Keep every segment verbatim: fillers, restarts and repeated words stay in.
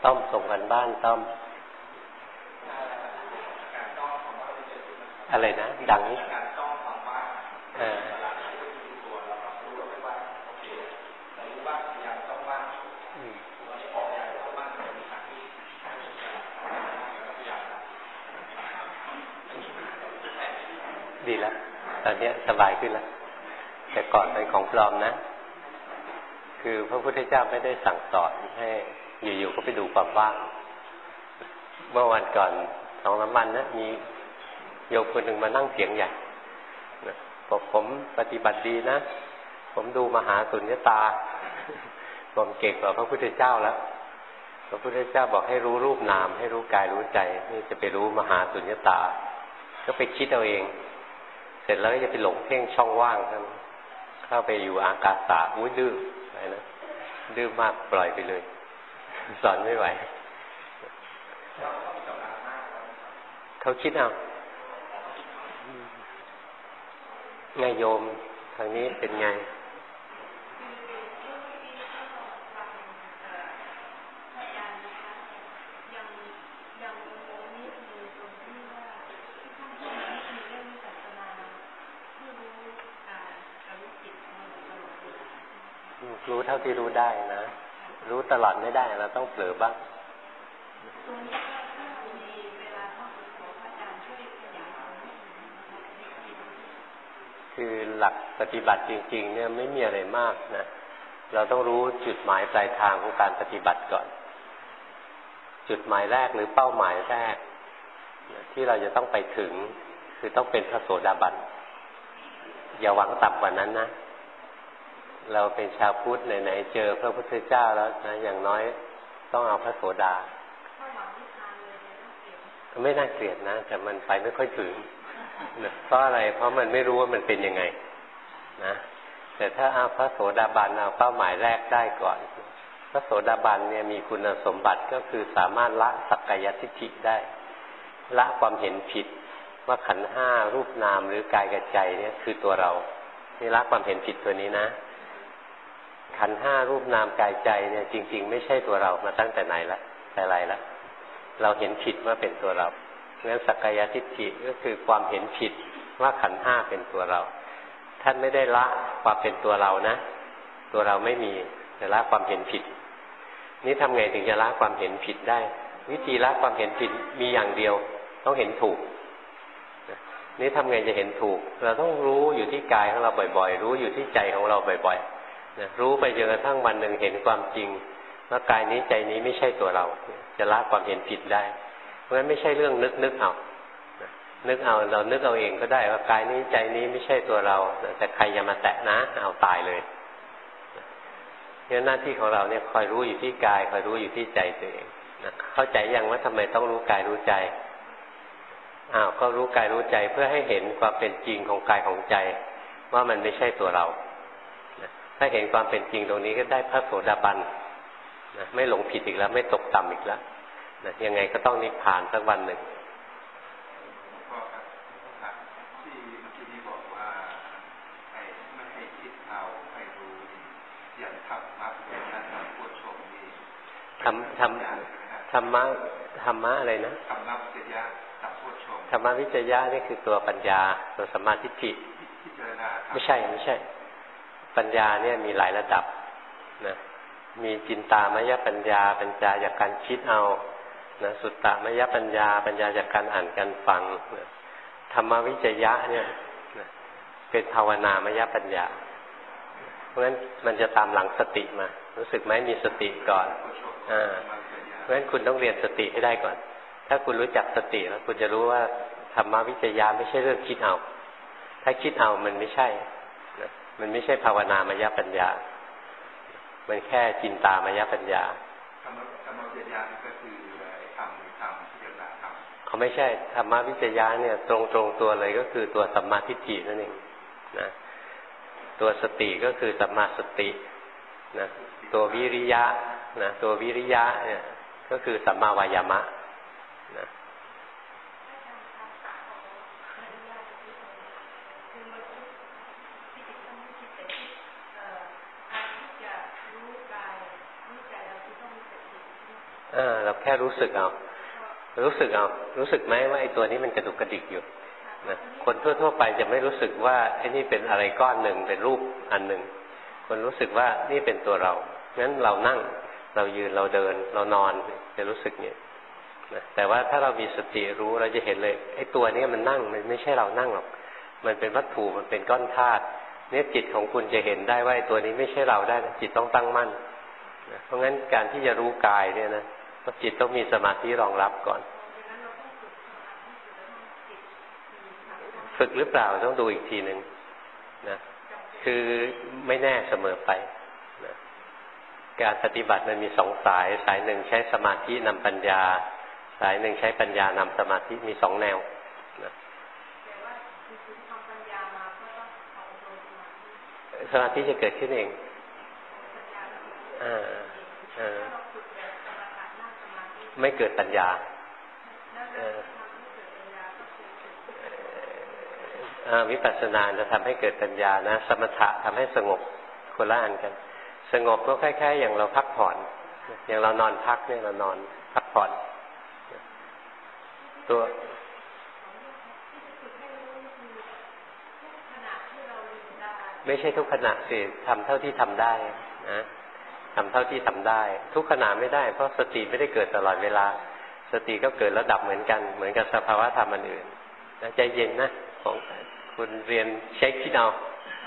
ต้อมส่งกันบ้านต้อมอะไรนะดังนี้เออดีแล้วตอนนี้สบายขึ้นแล้วแต่ก่อนเป็นของปลอมนะคือพระพุทธเจ้าไม่ได้สั่งสอนให้อยู่ๆก็ไปดูความว่างเมื่อวันก่อนสองสามวันนะมีโยมคนหนึ่งมานั่งเสียงใหญ่บอกผมปฏิบัติดีนะผมดูมหาสุญญตาผมเก่งกว่าพระพุทธเจ้าแล้วพระพุทธเจ้าบอกให้รู้รูปนามให้รู้กายรู้ใจนี่จะไปรู้มหาสุญญตาก็ไปคิดเอาเองเสร็จแล้วก็จะไปหลงเพ่งช่องว่างครับเข้าไปอยู่อากาศะอุ้ยดื้ออะไรนะดื้อมากปล่อยไปเลยสอนไม่ไหวเขาคิดเอาไงโยมทางนี้เป็นไงรู้เท่าที่รู้ได้นะรู้ตลอดไม่ได้เราต้องเผลอบ้างคือหลักปฏิบัติจริงๆเนี่ยไม่มีอะไรมากนะเราต้องรู้จุดหมายปลายทางของการปฏิบัติก่อนจุดหมายแรกหรือเป้าหมายแรกที่เราจะต้องไปถึงคือต้องเป็นพระโสดาบันอย่าหวังต่ำกว่านั้นนะเราเป็นชาวพุทธไหนๆเจอพระพุทธเจ้าแล้วนะอย่างน้อยต้องเอาพระโสดาไม่น่าเกลียดนะแต่มันไปไม่ค่อยถึงเพราะอะไรเพราะมันไม่รู้ว่ามันเป็นยังไงนะแต่ถ้าเอาพระโสดาบันเอาเป้าหมายแรกได้ก่อนพระโสดาบันเนี่ยมีคุณสมบัติก็คือสามารถละสักกายทิฏฐิได้ละความเห็นผิดว่าขันธ์ห้ารูปนามหรือกายกับใจเนี่ยคือตัวเรานี่ละความเห็นผิดตัวนี้นะขันธ์ห้ารูปนามกายใจเนี่ยจริงๆไม่ใช่ตัวเรามาตั้งแต่ไหนละแต่ไรละเราเห็นผิดว่าเป็นตัวเรางั้นสักกายทิฏฐิก็คือความเห็นผิดว่าขันธ์ห้าเป็นตัวเราท่านไม่ได้ละความเป็นตัวเรานะตัวเราไม่มีแต่ละความเห็นผิดนี่ทำไงถึงจะละความเห็นผิดได้วิธีละความเห็นผิดมีอย่างเดียวต้องเห็นถูกนี่ทำไงจะเห็นถูกเราต้องรู้อยู่ที่กายของเราบ่อยๆรู้อยู่ที่ใจของเราบ่อยๆนะรู้ไปจนกระทั่งวันหนึ่งเห็นความจริงว่ากายนี้ใจนี้ไม่ใช่ตัวเราจะละความเห็นผิดได้เพราะฉะนั้นไม่ใช่เรื่องนึกนึกเอานึกเอาเรานึกเอาเองก็ได้ว่ากายนี้ใจนี้ไม่ใช่ตัวเราแต่ใครอย่ามาแตะนะเอาตายเลยเนี่ยหน้าที่ของเราเนี่ยคอยรู้อยู่ที่กายคอยรู้อยู่ที่ใจตัวเองนะเข้าใจยังว่าทำไมต้องรู้กายรู้ใจอ้าวก็รู้กายรู้ใจเพื่อให้เห็นความเป็นจริงของกายของใจว่ามันไม่ใช่ตัวเรานะถ้าเห็นความเป็นจริงตรงนี้ก็ได้พระโสดาบันนะไม่หลงผิดอีกแล้วไม่ตกต่ำอีกแล้วนะยังไงก็ต้องนิพพานสักวันหนึ่งทำทำธรรมะธรรมะอะไรนะธรรมะวิจยะธรรมะวิจยะนี่คือตัวปัญญาตัวสัมมาทิฏฐิไม่ใช่ไม่ใช่ปัญญาเนี่ยมีหลายระดับนะมีจินตามยปัญญาปัญญาจากการคิดเอานะสุตตมยปัญญาปัญญาจากการอ่านการฟังนะธรรมวิจยะเนี่ยนะเป็นภาวนามยปัญญาเพราะฉะนั้นมันจะตามหลังสติมารู้สึกไหมมีสติก่อนอ่าเพราะฉะนั้นคุณต้องเรียนสติให้ได้ก่อนถ้าคุณรู้จักสติแล้วคุณจะรู้ว่าธรรมวิจยะไม่ใช่เรื่องคิดเอาถ้าคิดเอามันไม่ใช่นะมันไม่ใช่ภาวนามยปัญญามันแค่จินตามยปัญญาธรรมธรรมวิจยะก็คือธรรมธรรมพิจารณาธรรมเขาไม่ใช่ธรรมวิจยะเนี่ยตรงตรงตัวเลยก็คือตัวสัมมาทิฏฐินั่นเองนะตัวสติก็คือสัมมาสตินะตัววิริยะนะตัววิริยะเนี่ยก็คือสัมมาวายามะนะเออเราแค่รู้สึกเอารู้สึกเอารู้สึกไหมว่าไอ้ตัวนี้มันกระดุกกระดิกอยู่นะคนทั่วๆไปจะไม่รู้สึกว่าไอ้นี่เป็นอะไรก้อนหนึ่งเป็นรูปอันหนึ่งคนรู้สึกว่านี่เป็นตัวเรางั้นเรานั่งเรายืนเราเดินเรานอนจะรู้สึกเนี่ยนะแต่ว่าถ้าเรามีสติรู้เราจะเห็นเลยไอ้ตัวนี้มันนั่งมันไม่ใช่เรานั่งหรอกมันเป็นวัตถุมันเป็นก้อนธาตุเนี่ยจิตของคุณจะเห็นได้ว่าไอ้ตัวนี้ไม่ใช่เราได้นะจิตต้องตั้งมั่นนะเพราะงั้นการที่จะรู้กายเนี่ยนะจิตต้องมีสมาธิรองรับก่อนฝึกหรือเปล่าต้องดูอีกทีหนึ่งนะคือไม่แน่เสมอไปนะการปฏิบัติมันมีสองสายสายหนึ่งใช้สมาธินำปัญญาสายหนึ่งใช้ปัญญานำสมาธิมีสองแนวนะสมาธิจะเกิดขึ้นเองอ่าอ่าไม่เกิดปัญญาวิปัสสนาจะทำให้เกิดปัญญานะสมถะทำให้สงบคนละอันกันสงบก็คล้ายๆอย่างเราพักผ่อนอย่างเรานอนพักเนี่ยเรานอนพักผ่อนตัวไม่ใช่ทุกขณะสิทำเท่าที่ทำได้นะทำเท่าที่ทำได้ทุกขณะไม่ได้เพราะสติไม่ได้เกิดตลอดเวลาสติก็เกิดแล้วดับเหมือนกันเหมือนกับสภาวะธรรมอันอื่นนะใจเย็นนะของคุณเรียนเช็คคิดเอา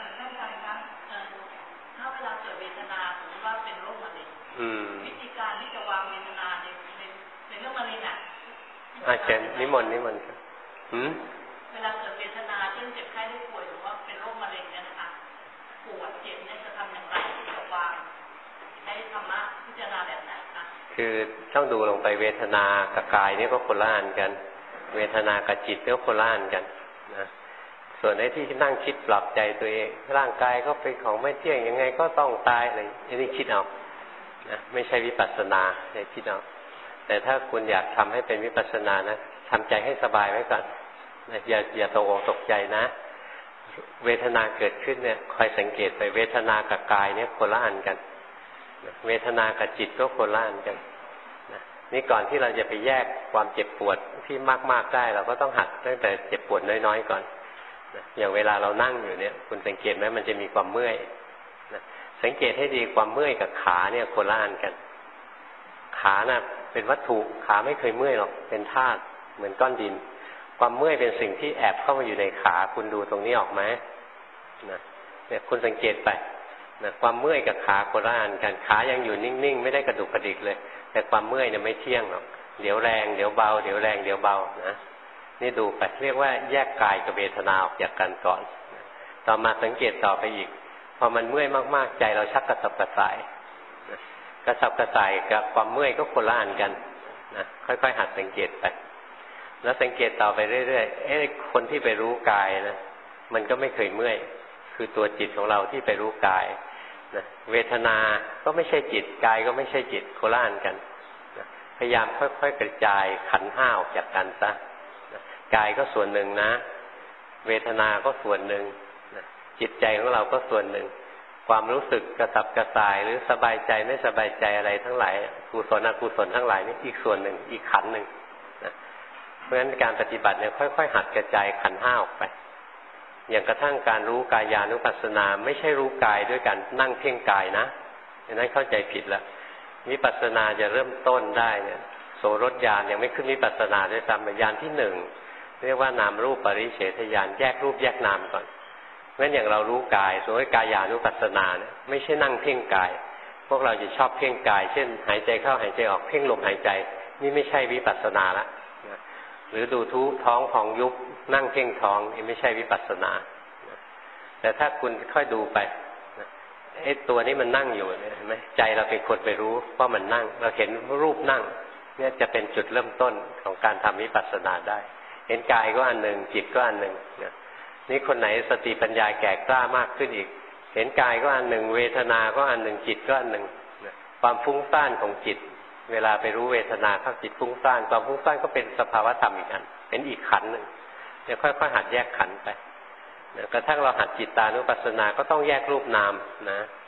ถ้าเวลาเกิดเวทนาสมมติว่าเป็นโรคมะเร็งวิธีการที่จะวางเวทนาในในเรื่องมะเร็งอ่ะอาจารย์นิมนต์นิมนต์หืมเวลาเกิดเวทนาเช่นเจ็บไข้ได้ป่วยหรือว่าเป็นโรคมะเร็งเนี่ยนะคะปวดเจ็บเนี่ยจะทำอย่างไรที่จะวางใช้ธรรมะพิจารณาแบบไหนคะคือต้องดูลงไปเวทนากับกายนี่ก็คนละอันกันเวทนากับจิตก็คนละอันกันนะส่วนไอ้ที่นั่งคิดปรับใจตัวเองร่างกายก็เป็นของไม่เที่ยงยังไงก็ต้องตายอะไรอันนี้คิดเอานะไม่ใช่วิปัสสนาใช่คิดเอาแต่ถ้าคุณอยากทำให้เป็นวิปัสสนานะทำใจให้สบายไว้ก่อนนะอย่าอย่าตกอกตกใจนะเวทนาเกิดขึ้นเนี่ยคอยสังเกตไปเวทนากับกายเนี่ยคนละอันกันนะเวทนากับจิตก็คนละอันกันนะนี่ก่อนที่เราจะไปแยกความเจ็บปวดที่มากๆได้เราก็ต้องหัดตั้งแต่เจ็บปวดน้อยๆก่อนอย่างเวลาเรานั่งอยู่เนี่ยคุณสังเกตไหมมันจะมีความเมื่อยนะสังเกตให้ดีความเมื่อยกับขาเนี่ยคนละอันกันขาน่ะเป็นวัตถุขาไม่เคยเมื่อยหรอกเป็นธาตุเหมือนก้อนดินความเมื่อยเป็นสิ่งที่แอบเข้ามาอยู่ในขาคุณดูตรงนี้ออกไหมนะเนี่ยคุณสังเกตไปนะความเมื่อยกับขาคนละอันกันขายังอยู่นิ่งๆไม่ได้กระดุกกระดิกเลยแต่ความเมื่อยเนี่ยไม่เที่ยงหรอกเดี๋ยวแรงเดี๋ยวเบาเดี๋ยวแรงเดี๋ยวเบานะนี่ดูไปเรียกว่าแยกกายกับเวทนาออกจากกันก่อนต่อมาสังเกตต่อไปอีกพอมันเมื่อยมากๆใจเราชักกระสับกระส่ายกระสับกระส่ายกับความเมื่อยก็คนละอันกันนะค่อยๆหัดสังเกตไปแล้วสังเกตต่อไปเรื่อยๆเอ๊ะคนที่ไปรู้กายนะมันก็ไม่เคยเมื่อยคือตัวจิตของเราที่ไปรู้กายนะเวทนาก็ไม่ใช่จิตกายก็ไม่ใช่จิตคนละอันกันนะพยายามค่อยๆกระจายขันธ์ห้าออกจากกันซะกายก็ส่วนหนึ่งนะเวทนาก็ส่วนหนึ่งจิตใจของเราก็ส่วนหนึ่งความรู้สึกกระสับกระส่ายหรือสบายใจไม่สบายใจอะไรทั้งหลายกุศลอกุศลทั้งหลายนี่อีกส่วนหนึ่งอีกขันธ์หนึ่งนะเพราะฉะนั้นการปฏิบัติเนี่ยค่อยๆหัดกระจายขันธ์ห้าออกไปอย่างกระทั่งการรู้กายานุปัสสนาไม่ใช่รู้กายด้วยการนั่งเพ่งกายนะดังนั้นเข้าใจผิดแล้ววิปัสสนาจะเริ่มต้นได้เนี่ยโสรถญาณยังไม่ขึ้นวิปัสสนาด้วยซ้ำญาณที่หนึ่งเรียกว่านามรูปปริเฉทญาณแยกรูปแยกนามก่อนงั้นอย่างเรารู้กายสมมติกายานุปัสสนาเนี่ยไม่ใช่นั่งเพ่งกายพวกเราจะชอบเพ่งกายเช่นหายใจเข้าหายใจออกเพ่งลมหายใจนี่ไม่ใช่วิปัสสนาละหรือดูทุท้องของยุบนั่งเพ่งท้องนี่ไม่ใช่วิปัสสนาแต่ถ้าคุณค่อยดูไปไอ้ตัวนี้มันนั่งอยู่เห็นไหมใจเราเป็นคนไปรู้ว่ามันนั่งเราเห็นรูปนั่งเนี่ยจะเป็นจุดเริ่มต้นของการทำวิปัสสนาได้เห็นกายก็อันหนึ่งจิตก็อันหนึ่งนี่คนไหนสติปัญญาแก่กล้ามากขึ้นอีกเห็นกายก็อันหนึ่งเวทนาก็อันหนึ่งจิตก็อันหนึ่งความฟุ้งซ่านของจิตเวลาไปรู้เวทนาข้างจิตฟุ้งซ่านความฟุ้งซ่านก็เป็นสภาวะธรรมอีกอันเป็นอีกขันธ์หนึ่งเดี๋ยวค่อยๆหัดแยกขันธ์ไปกระทั่งเราหัดจิตตานุปัสสนาก็ต้องแยกรูปนามนะ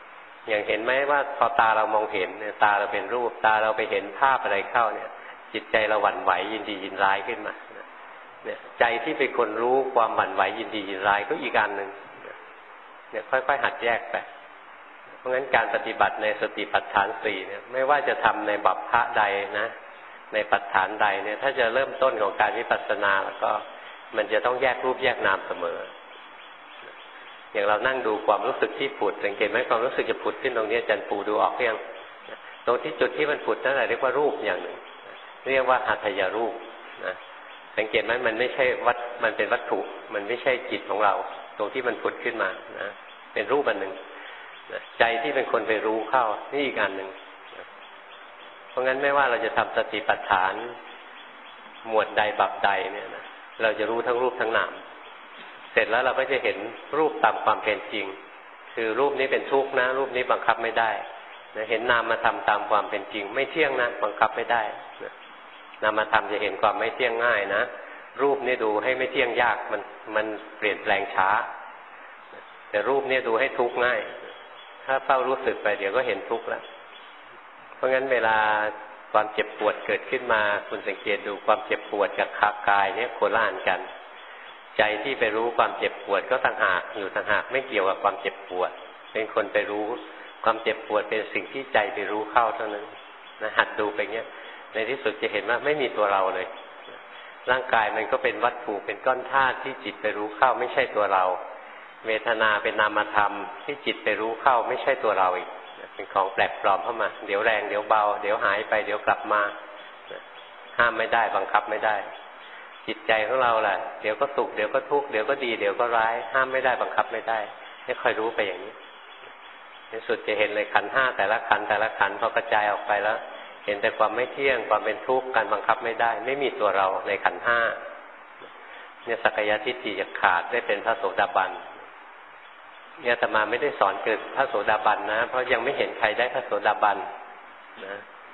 อย่างเห็นไหมว่าพอตาเรามองเห็นเนี่ยตาเราเป็นรูปตาเราไปเห็นภาพอะไรเข้าเนี่ยจิตใจเราหวั่นไหวยินดียินร้ายขึ้นมาเนี่ยใจที่เป็นคนรู้ความหวั่นไหวยินดียินร้ายก็อีกอันหนึ่งเนี่ยค่อยๆหัดแยกไปเพราะงั้นการปฏิบัติในสติปัฏฐานสี่เนี่ยไม่ว่าจะทำในบัพพะใดนะในปัฏฐานใดเนี่ยถ้าจะเริ่มต้นของการวิปัสสนาแล้วก็มันจะต้องแยกรูปแยกนามเสมออย่างเรานั่งดูความรู้สึกที่ผุดสังเกตไหมความรู้สึกจะผุดขึ้นตรงนี้อาจารย์ปูดูออกเพียงตรงที่จุดที่มันผุดนั่นแหละเรียกว่ารูปอย่างหนึ่งเรียกว่าหัตถยรูปนะสังเกตไหมมันไม่ใช่วัตมันเป็นวัตถุมันไม่ใช่จิตของเราตรงที่มันผุดขึ้นมานะเป็นรูปอันหนึ่งนะใจที่เป็นคนไปรู้เข้านี่อีกอันหนึ่งนะเพราะงั้นไม่ว่าเราจะทำสติปัฏฐานหมวดใดบัพใดเนี่ยนะเราจะรู้ทั้งรูปทั้งนามเสร็จแล้วเราก็จะเห็นรูปตามความเป็นจริงคือรูปนี้เป็นทุกข์นะรูปนี้บังคับไม่ได้นะเห็นนามธรรมตามความเป็นจริงไม่เที่ยงนะบังคับไม่ได้นะนามธรรมจะเห็นความไม่เที่ยงง่ายนะรูปนี้ดูให้ไม่เที่ยงยากมันมันเปลี่ยนแปลงช้าแต่รูปนี้ดูให้ทุกข์ง่ายถ้าเฝ้ารู้สึกไปเดี๋ยวก็เห็นทุกข์แล้วเพราะงั้นเวลาความเจ็บปวดเกิดขึ้นมาคุณสังเกตดูความเจ็บปวดกับกายเนี่ยโคละอันกันใจที่ไปรู้ความเจ็บปวดก็ต่างหากอยู่ต่างหากไม่เกี่ยวกับความเจ็บปวดเป็นคนไปรู้ความเจ็บปวดเป็นสิ่งที่ใจไปรู้เข้าเท่านั้นนะหัดดูไปเงี้ยในที่สุดจะเห็นว่าไม่มีตัวเราเลยร่างกายมันก็เป็นวัตถุเป็นก้อนธาตุที่จิตไปรู้เข้าไม่ใช่ตัวเราเวทนาเป็นนามธรรมที่จิตไปรู้เข้าไม่ใช่ตัวเราอีกเป็นของแปลกปลอมเข้ามาเดี๋ยวแรงเดี๋ยวเบาเดี๋ยวหายไปเดี๋ยวกลับมาห้ามไม่ได้บังคับไม่ได้จิตใจของเราแหละเดี๋ยวก็สุขเดี๋ยวก็ทุกข์เดี๋ยวก็ดีเดี๋ยวก็ร้ายห้ามไม่ได้บังคับไม่ได้ให้คอยรู้ไปอย่างนี้ในสุดจะเห็นเลยขันธ์ห้าแต่ละขันธ์แต่ละขันธ์พอกระจายออกไปแล้วเห็นแต่ความไม่เที่ยงความเป็นทุกข์การบังคับไม่ได้ไม่มีตัวเราในขันธ์ห้าเนี่ยสักยทิฏฐิจะขาดได้เป็นพระโสดาบันเนี่ยอาตมาไม่ได้สอนเกิดพระโสดาบันนะเพราะยังไม่เห็นใครได้พระโสดาบันนะ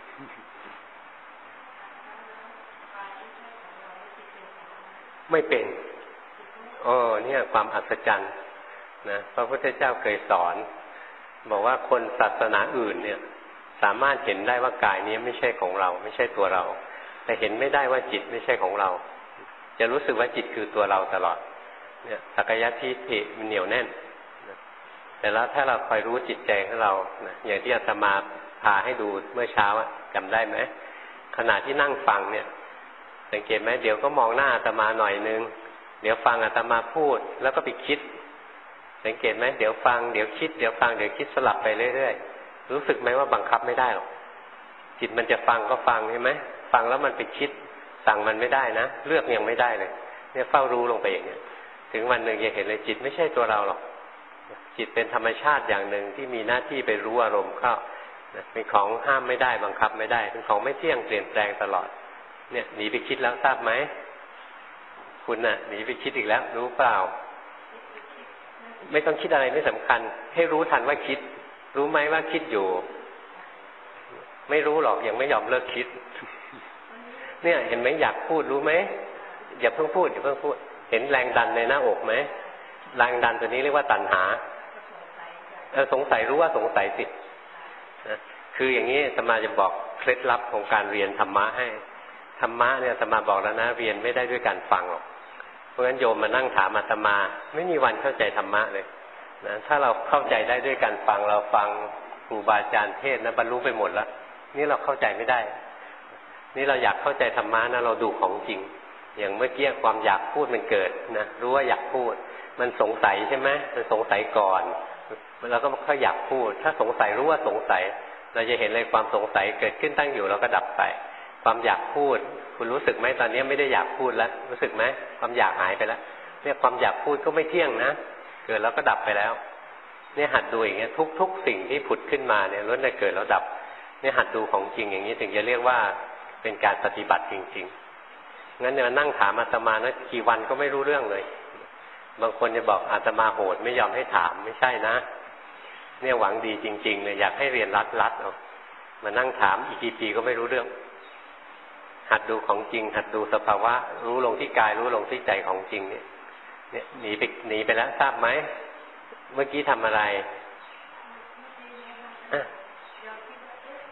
ไม่เป็นโอ้เนี่ยความอัศจรรย์นะพระพุทธเจ้าเคยสอนบอกว่าคนศาสนาอื่นเนี่ยสามารถเห็นได้ว่ากายนี้ไม่ใช่ของเราไม่ใช่ตัวเราแต่เห็นไม่ได้ว่าจิตไม่ใช่ของเราจะรู้สึกว่าจิตคือตัวเราตลอดเนี่ยสักยทิฏฐิมันเหนียวแน่นแต่แล้วถ้าเราคอยรู้จิตใจของเรานะอย่างที่อาตมาพาให้ดูเมื่อเช้าจำได้ไหมขณะที่นั่งฟังเนี่ยสังเกตไหมเดี๋ยวก็มองหน้าอาตมาหน่อยนึงเดี๋ยวฟังอาตมาพูดแล้วก็ไปคิดสังเกตไหมเดี๋ยวฟังเดี๋ยวคิดเดี๋ยวฟังเดี๋ยวคิดสลับไปเรื่อยๆรู้สึกไหมว่าบังคับไม่ได้หรอกจิตมันจะฟังก็ฟังใช่ไหมฟังแล้วมันไปคิดสั่งมันไม่ได้นะเลือกยังไม่ได้เลยเนี่ยเฝ้ารู้ลงไปอย่างนี้ถึงวันหนึ่งจะเห็นเลยจิตไม่ใช่ตัวเราหรอกจิตเป็นธรรมชาติอย่างหนึ่งที่มีหน้าที่ไปรู้อารมณ์เข้าเป็นของห้ามไม่ได้บังคับไม่ได้เป็นของไม่เที่ยงเปลี่ยนแปลงตลอดเนี่ยหนีไปคิดแล้วทราบไหมคุณน่ะหนีไปคิดอีกแล้วรู้เปล่าไม่ต้องคิดอะไรไม่สำคัญให้รู้ทันว่าคิดรู้ไหมว่าคิดอยู่ไม่รู้หรอกยังไม่ยอมเลิกคิดเนี่ยเห็นไหมอยากพูดรู้ไหมอย่าเพิ่งพูดอย่าเพิ่งพูดเห็นแรงดันในหน้าอกไหมแรงดันตัวนี้เรียกว่าตัณหาเออสงสัยรู้ว่าสงสัยสินะคืออย่างนี้อาตมาจะบอกเคล็ดลับของการเรียนธรรมะให้ธรรมะเนี่ยอาตมาบอกแล้วนะเรียนไม่ได้ด้วยการฟังหรอกเพราะฉะนั้นโยมมานั่งถามอาตมาไม่มีวันเข้าใจธรรมะเลยนะถ้าเราเข้าใจได้ด้วยการฟังเราฟังครูบาอาจารย์เทศน์นะบรรลุไปหมดแล้วนี่เราเข้าใจไม่ได้นี่เราอยากเข้าใจธรรมะนะเราดูของจริงอย่างเมื่อกี้ความอยากพูดมันเกิดนะรู้ว่าอยากพูดมันสงสัยใช่ไหมมันสงสัยก่อนแล้วก็ค่อยอยากพูดถ้าสงสัยรู้ว่าสงสัยเราจะเห็นเลยความสงสัยเกิดขึ้นตั้งอยู่แล้วก็ดับไปความอยากพูดคุณรู้สึกไหมตอนนี้ไม่ได้อยากพูดแล้วรู้สึกไหมความอยากหายไปแล้วเนี่ยความอยากพูดก็ไม่เที่ยงนะเกิดแล้วก็ดับไปแล้วเนี่ยหัดดูอย่างเงี้ยทุกๆสิ่งที่ผุดขึ้นมาเนี่ยล้วนแต่เกิดแล้วดับเนี่ยหัดดูของจริงอย่างนี้ถึงจะเรียกว่าเป็นการปฏิบัติจริงๆงั้นเนี่ยนั่งถามอาตมานะกี่วันก็ไม่รู้เรื่องเลยบางคนจะบอกอาตมาโหดไม่ยอมให้ถามไม่ใช่นะเนี่ยหวังดีจริงๆเลยอยากให้เรียนรัดๆเอามานั่งถามอีกกี่ปีก็ไม่รู้เรื่องหัดดูของจริงหัดดูสภาวะรู้ลงที่กายรู้ลงที่ใจของจริงเนี่ยเนี่ยหนีไปหนีไปแล้วทราบไหมเมื่อกี้ทำอะไร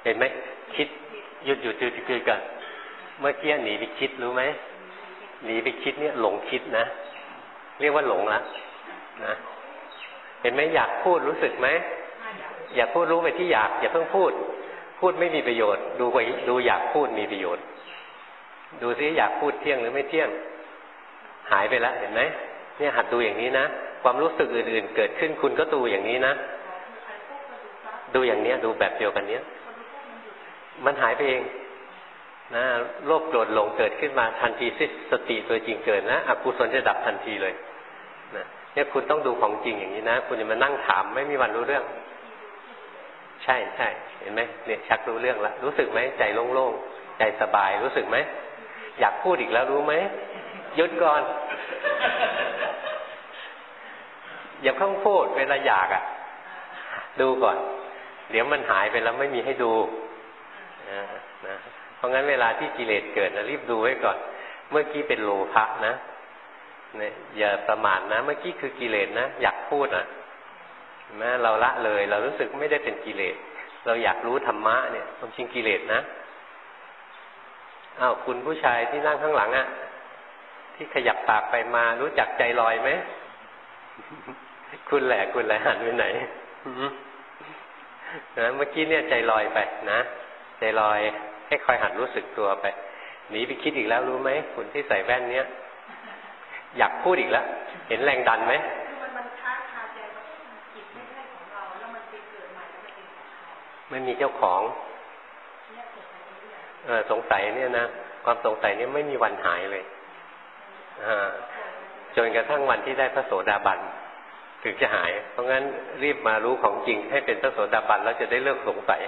เห็นไหมคิดหยุดหยุดหยุดหยุดก่อนเมื่อกี้หนีไปคิดรู้ไหมหนีไปคิดเนี่ยหลงคิดนะเรียกว่าหลงละนะเห็นไหมอยากพูดรู้สึกไหมอยากพูดรู้ไปที่อยากอย่าเพิ่งพูดพูดไม่มีประโยชน์ดูไปดูอยากพูดมีประโยชน์ดูซิอยากพูดเที่ยงหรือไม่เที่ยงหายไปแล้วเห็นไหมเนี่ยหัดดูอย่างนี้นะความรู้สึกอื่นๆเกิดขึ้นคุณก็ดูอย่างนี้นะดูอย่างเนี้ยดูแบบเดียวกันเนี้ยมันหายไปเองนะโลภโกรธหลงเกิดขึ้นมาทันทีสิสติตัวจริงเกิดนะอกุศลจะดับทันทีเลยนะเนี่ยคุณต้องดูของจริงอย่างนี้นะคุณจะมานั่งถามไม่มีวันรู้เรื่องใช่ใช่เห็นไหมเนี่ยชักรู้เรื่องแล้วรู้สึกไหมใจโล่งๆใจสบายรู้สึกไหมอยากพูดอีกแล้วรู้ไหมหยุดก่อนอย่าเพิ่งพูดเวลาอยากอ่ะดูก่อนเดี๋ยวมันหายไปแล้วไม่มีให้ดูนะเพราะงั้นเวลาที่กิเลสเกิดนะรีบดูไว้ก่อนเมื่อกี้เป็นโลภะนะเนี่ยอย่าประมาทนะเมื่อกี้คือกิเลสนะอยากพูดอ่ะนะเราละเลยเรารู้สึกไม่ได้เป็นกิเลสเราอยากรู้ธรรมะเนี่ยความจริงกิเลสนะอ้าวคุณผู้ชายที่นั่งข้างหลังอ่ะที่ขยับปากไปมารู้จักใจลอยไหมคุณแหละคุณแหละหันไปไหนนะเมื่อกี้เนี่ยใจลอยไปนะใจลอยให้คอยหัดรู้สึกตัวไปหนีไปคิดอีกแล้วรู้ไหมคุณที่ใส่แว่นเนี้ยอยากพูดอีกแล้วเห็นแรงดันไหมไม่มีเจ้าของเออสงสัยเนี่ยนะความสงสัยเนี่ยไม่มีวันหายเลยอ่าจนกระทั่งวันที่ได้พระโสดาบันถึงจะหายเพราะงั้นรีบมารู้ของจริงให้เป็นพระโสดาบันแล้วจะได้เลิกสงสัย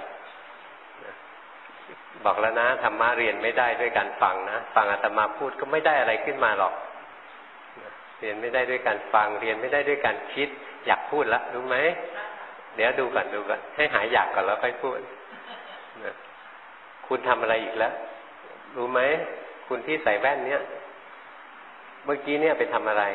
บอกแล้วนะธรรมะเรียนไม่ได้ด้วยการฟังนะฟังอาตมาพูดก็ไม่ได้อะไรขึ้นมาหรอกเรียนไม่ได้ด้วยการฟังเรียนไม่ได้ด้วยการคิดอยากพูดละรู้ไหมเดี๋ยวดูก่อนดูก่อนให้หายอยากก่อนแล้วค่อยพูดคุณทำอะไรอีกแล้วรู้ไหมคุณที่ใส่แว่นเนี้ยเมื่อกี้เนี่ยไปทำอะไร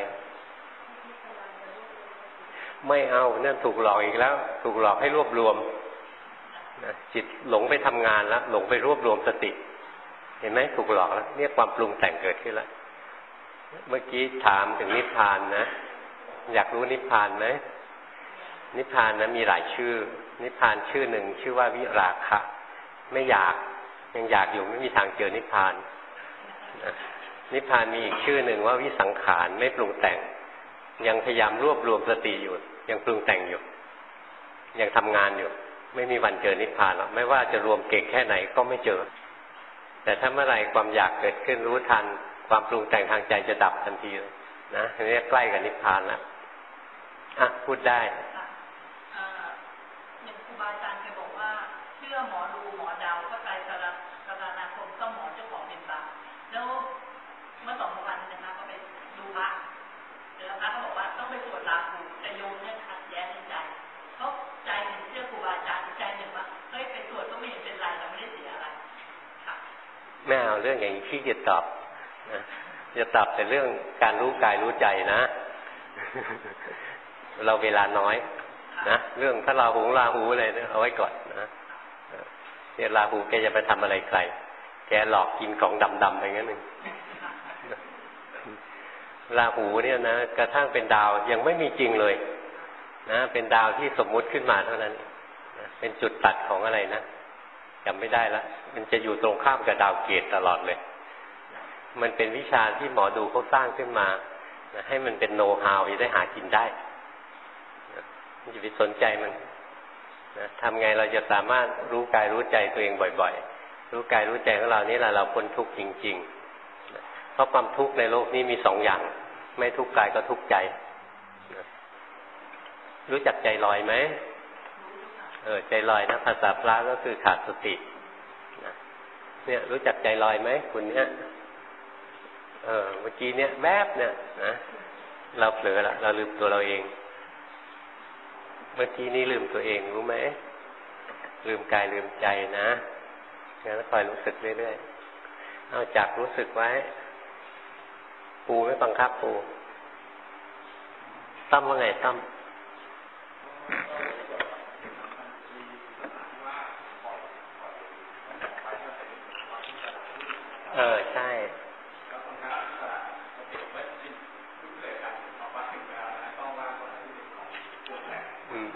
ไม่เอานั่นถูกหลอกอีกแล้วถูกหลอกให้รวบรวมนะจิตหลงไปทำงานแล้วหลงไปรวบรวมสติเห็นไหมถูกหลอกแล้วเนี่ยความปรุงแต่งเกิดขึ้นแล้วเมื่อกี้ถามถึงนิพพานนะอยากรู้นิพพานไหมนิพพานนะมีหลายชื่อนิพพานชื่อหนึ่งชื่อว่าวิราคะไม่อยากยังอยากอยู่ไม่มีทางเจอนิพพานนะนิพพานมีอีกชื่อหนึ่งว่าวิสังขารไม่ปรุงแต่งยังพยายามรวบรวมสติอยู่ยังปรุงแต่งอยู่ยังทำงานอยู่ไม่มีวันเจอนิพพานหรอกไม่ว่าจะรวมเก่งแค่ไหนก็ไม่เจอแต่ถ้าเมื่อไหร่ความอยากเกิดขึ้นรู้ทันความปรุงแต่งทางใจจะดับทันทีเลยนะอันนี้ใกล้กับนิพพานแล้วอ่ะพูดได้อย่างครูบาอาจารย์เคยบอกว่าเชื่อหมอดูหมอเดาก็ใจสารสารนาคมก็หมอเจ้าของเป็นบาแล้วเมื่อสองวันนะคะก็ไปดูพระแล้วพระก็บอกว่าต้องไปตรวจลาหูแต่โยมเนี่ยขัดแย้งในใจเขาใจหนึ่งเชื่อครูบาอาจารย์ใจหนึ่งว่าเฮ้ยไปตรวจก็ไม่เห็นเป็นไรเราไม่ได้เสียอะไรค่ะแม่เอาเรื่องอย่างนี้ขี้เกียจตอบนะจะตอบแต่เรื่องการรู้กายรู้ใจนะเราเวลาน้อยนะเรื่องถ้าราหูราหูอะไรเนี่ยเอาไว้ก่อนนะเนี่ยราหูแกจะไปทำอะไรใครแกหลอกกินของดำๆไปงั้นหนึ่งราหูเนี่ยนะกระทั่งเป็นดาวยังไม่มีจริงเลยนะเป็นดาวที่สมมุติขึ้นมาเท่านั้นนะเป็นจุดตัดของอะไรนะจำไม่ได้แล้วมันจะอยู่ตรงข้ามกับดาวเกตตลอดเลยมันเป็นวิชาที่หมอดูเขาสร้างขึ้นมานะให้มันเป็นโนว์ฮาวจะได้หากินได้นะอย่าไปสนใจมันนะทำไงเราจะสามารถรู้กายรู้ใจตัวเองบ่อยๆรู้กายรู้ใจของเรานี่แหละเราพ้นทุกข์จริงๆนะเพราะความทุกข์ในโลกนี้มีสองอย่างไม่ทุกข์กายก็ทุกข์ใจนะรู้จักใจลอยไหมเออใจลอยนะภาษาพระก็คือขาดสตินะเนี่ยรู้จักใจลอยไหมคุณเนี่ยเออเมื่อกี้เนี่ยแวบเนี่ยนะเราเผลอละเราลืมตัวเราเองเมื่อกี้นี้ลืมตัวเองรู้ไหมลืมกายลืมใจนะงั้นคอยรู้สึกเรื่อยๆเอาจักรู้สึกไว้ปูไม่บังคับปูตั้มว่าไงตั้มเออใช่อืม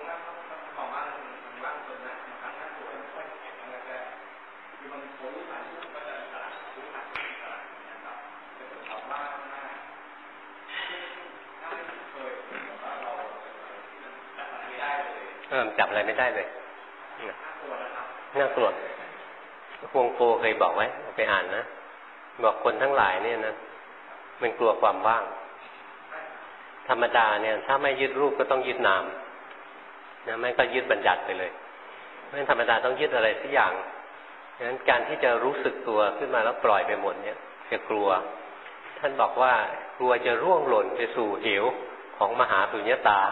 เออจับอะไรไม่ได้เลยน่ากลัวฮวงโปเคยบอกไว้ไปอ่านนะบอกคนทั้งหลายเนี่ยนะมันกลัวความว่างธรรมดาเนี่ยถ้าไม่ยึดรูปก็ต้องยึดนามนะไม่ก็ยึดบัญญัติไปเลยเพราะฉะนั้นธรรมดาต้องยึดอะไรสักอย่างดังนั้นการที่จะรู้สึกตัวขึ้นมาแล้วปล่อยไปหมดเนี่ยจะกลัวท่านบอกว่ากลัวจะร่วงหล่นไปสู่เหวของมหาสุญญตา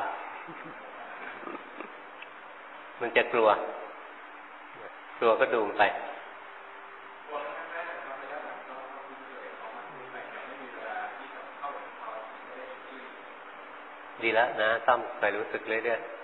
มันจะกลัวกลัวก็ดูไปดีแล้วนะต้องไปรู้สึกเรื่อยๆ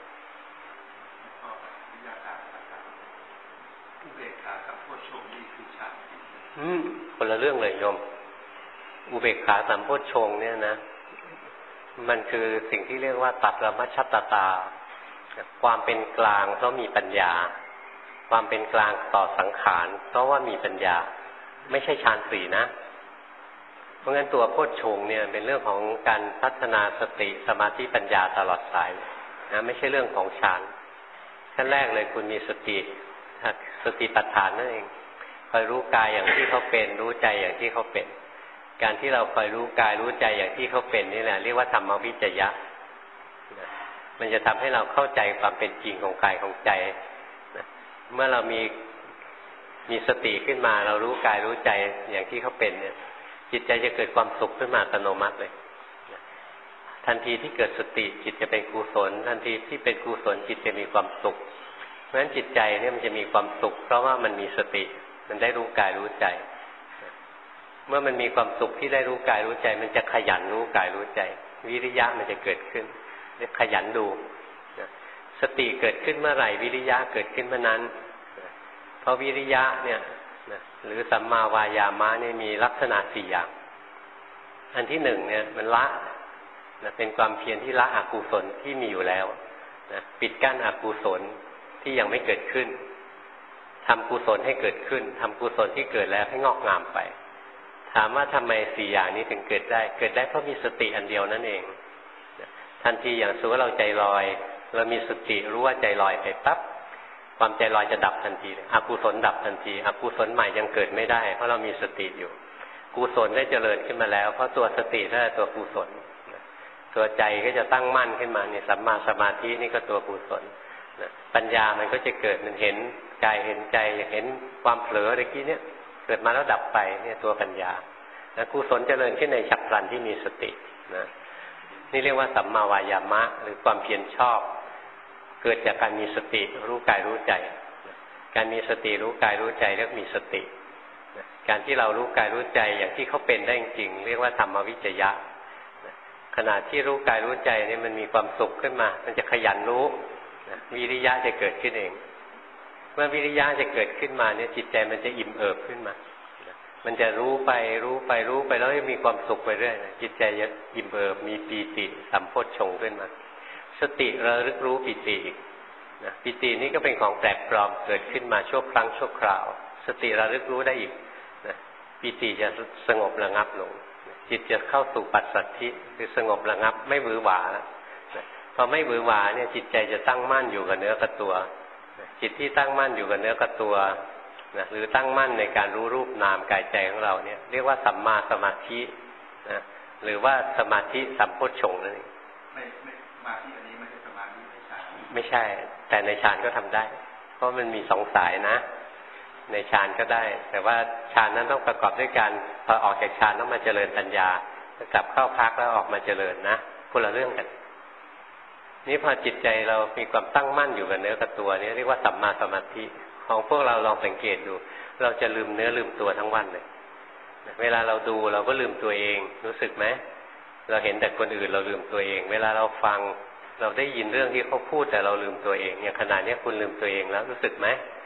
อุเบกขากับโพชฌงค์นี่คือฌานอืมคนละเรื่องเลยโยมอุเบกขาสัมโพชฌงค์เนี่ยนะมันคือสิ่งที่เรียกว่าตัดระมัชฌัตตาความเป็นกลางเพราะมีปัญญาความเป็นกลางต่อสังขารเพราะว่ามีปัญญาไม่ใช่ฌานสี่นะเพราะงั้นตัวโพชฌงค์เนี่ยเป็นเรื่องของการพัฒนาสติสมาธิปัญญาตลอดสายนะไม่ใช่เรื่องของฌานขั้นแรกเลยคุณมีสติสติปัฏฐานนั่นเองคอยรู้กายอย่างที่เขาเป็นรู้ใจอย่างที่เขาเป็นการที่เราคอยรู้กายรู้ใจอย่างที่เขาเป็นนี่แหละเรียกว่าธรรมวิจยะมันจะทำให้เราเข้าใจความเป็นจริงของกายของใจเมื่อเรามีมีสติขึ้นมาเรารู้กายรู้ใจอย่างที่เขาเป็นเนี่ยจิตใจจะเกิดความสุขขึ้นมาอัตโนมัติเลยทันทีที่เกิดสติจิตจะเป็นกุศลทันทีที่เป็นกุศลจิตจะมีความสุขเพราะฉะนั้นจิตใจเนี่ยมันจะมีความสุขเพราะว่ามันมีสติมันได้รู้กายรู้ใจเมื่อมันมีความสุขที่ได้รู้กายรู้ใจมันจะขยันรู้กายรู้ใจวิริยะมันจะเกิดขึ้นขยันดูสติเกิดขึ้นเมื่อไหร่วิริยะเกิดขึ้นเมื่อนั้นเพราะวิริยะเนี่ยหรือสัมมาวายามะเนี่ยมีลักษณะสี่อย่างอันที่หนึ่งเนี่ยมันละเป็นความเพียรที่ละอกุศลที่มีอยู่แล้วปิดกั้นอกุศลที่ยังไม่เกิดขึ้นทำกุศลให้เกิดขึ้นทำกุศลที่เกิดแล้วให้งอกงามไปถามว่าทำไมสี่อย่างนี้ถึงเกิดได้เกิดได้เพราะมีสติอันเดียวนั่นเองทันทีอย่างสมมติว่าเราใจลอยเรามีสติรู้ว่าใจลอยไปปั๊บความใจลอยจะดับทันทีอกุศลดับทันทีอกุศลใหม่ยังเกิดไม่ได้เพราะเรามีสติอยู่กุศลได้เจริญขึ้นมาแล้วเพราะตัวสตินั่นแหละตัวกุศลตัวใจก็จะตั้งมั่นขึ้นมาเนี่ยสัมมาสมาธินี่ก็ตัวกุศลปัญญามันก็จะเกิดมันเห็นกายเห็นใจเห็นความเผลอเมื่อกี้เนี่ยเกิดมาแล้วดับไปเนี่ยตัวปัญญากุศลเจริญขึ้นในฉับพลันที่มีสตินะนี่เรียกว่าสัมมาวายามะหรือความเพียรชอบเกิดจากการมีสติรู้กายรู้ใจการมีสติรู้กายรู้ใจเรียกมีสติการที่เรารู้กายรู้ใจอย่างที่เขาเป็นได้จริงเรียกว่าธรรมวิจยะขณะที่รู้กายรู้ใจนี่มันมีความสุขขึ้นมามันจะขยันรู้วิริยะจะเกิดขึ้นเองเมื่อวิริยะจะเกิดขึ้นมาเนี่ยจิตใจมันจะอิ่มเอิบขึ้นมามันจะรู้ไปรู้ไปรู้ไปแล้วมีความสุขไปเรื่อยจิตใจจะอิ่มเอิบมีปีติสัมโพชฌงค์ขึ้นมาสติระลึกรู้ปิติอีกนะปิตินี่ก็เป็นของแปลกปลอมเกิดขึ้นมาชั่วครั้งชั่วคราวสติระลึกรู้ได้อีกนะปิติจะสงบระงับลงจิตจะเข้าสู่ปัสสัทธิคือสงบระงับไม่หวือหวานะพอไม่หวือหวาเนี่ยจิตใจจะตั้งมั่นอยู่กับเนื้อกับตัวจิตที่ตั้งมั่นอยู่กับเนื้อกับตัวนะหรือตั้งมั่นในการรู้รูปนามกายใจของเราเนี่ยเรียกว่าสัมมาสมาธินะหรือว่าสมาธิสัมโพชฌงค์นั่นเองไม่ไม่สมาธิอันนี้ไม่ใช่สมาธิในฌานไม่ใช่แต่ในฌานก็ทำได้เพราะมันมีสองสายนะในฌานก็ได้แต่ว่าฌานนั้นต้องประกอบด้วยการพอออกจากฌานต้องมาเจริญปัญญากลับเข้าพักแล้วออกมาเจริญนะคนละเรื่องกันนี่พอจิตใจเรามีความตั้งมั่นอยู่กับเนื้อกับตัวนี้เรียกว่าสัมมาสมาธิของพวกเราลองสังเกตดูเราจะลืมเนื้อลืมตัวทั้งวันเลยเวลาเราดูเราก็ลืมตัวเองรู้สึกไหมเราเห็นแต่คนอื่นเราลืมตัวเองเวลาเราฟังเราได้ยินเรื่องที่เขาพูดแต่เราลืมตัวเองเนี่ยขณะนี้คุณลืมตัวเองแล้วรู้สึกไหม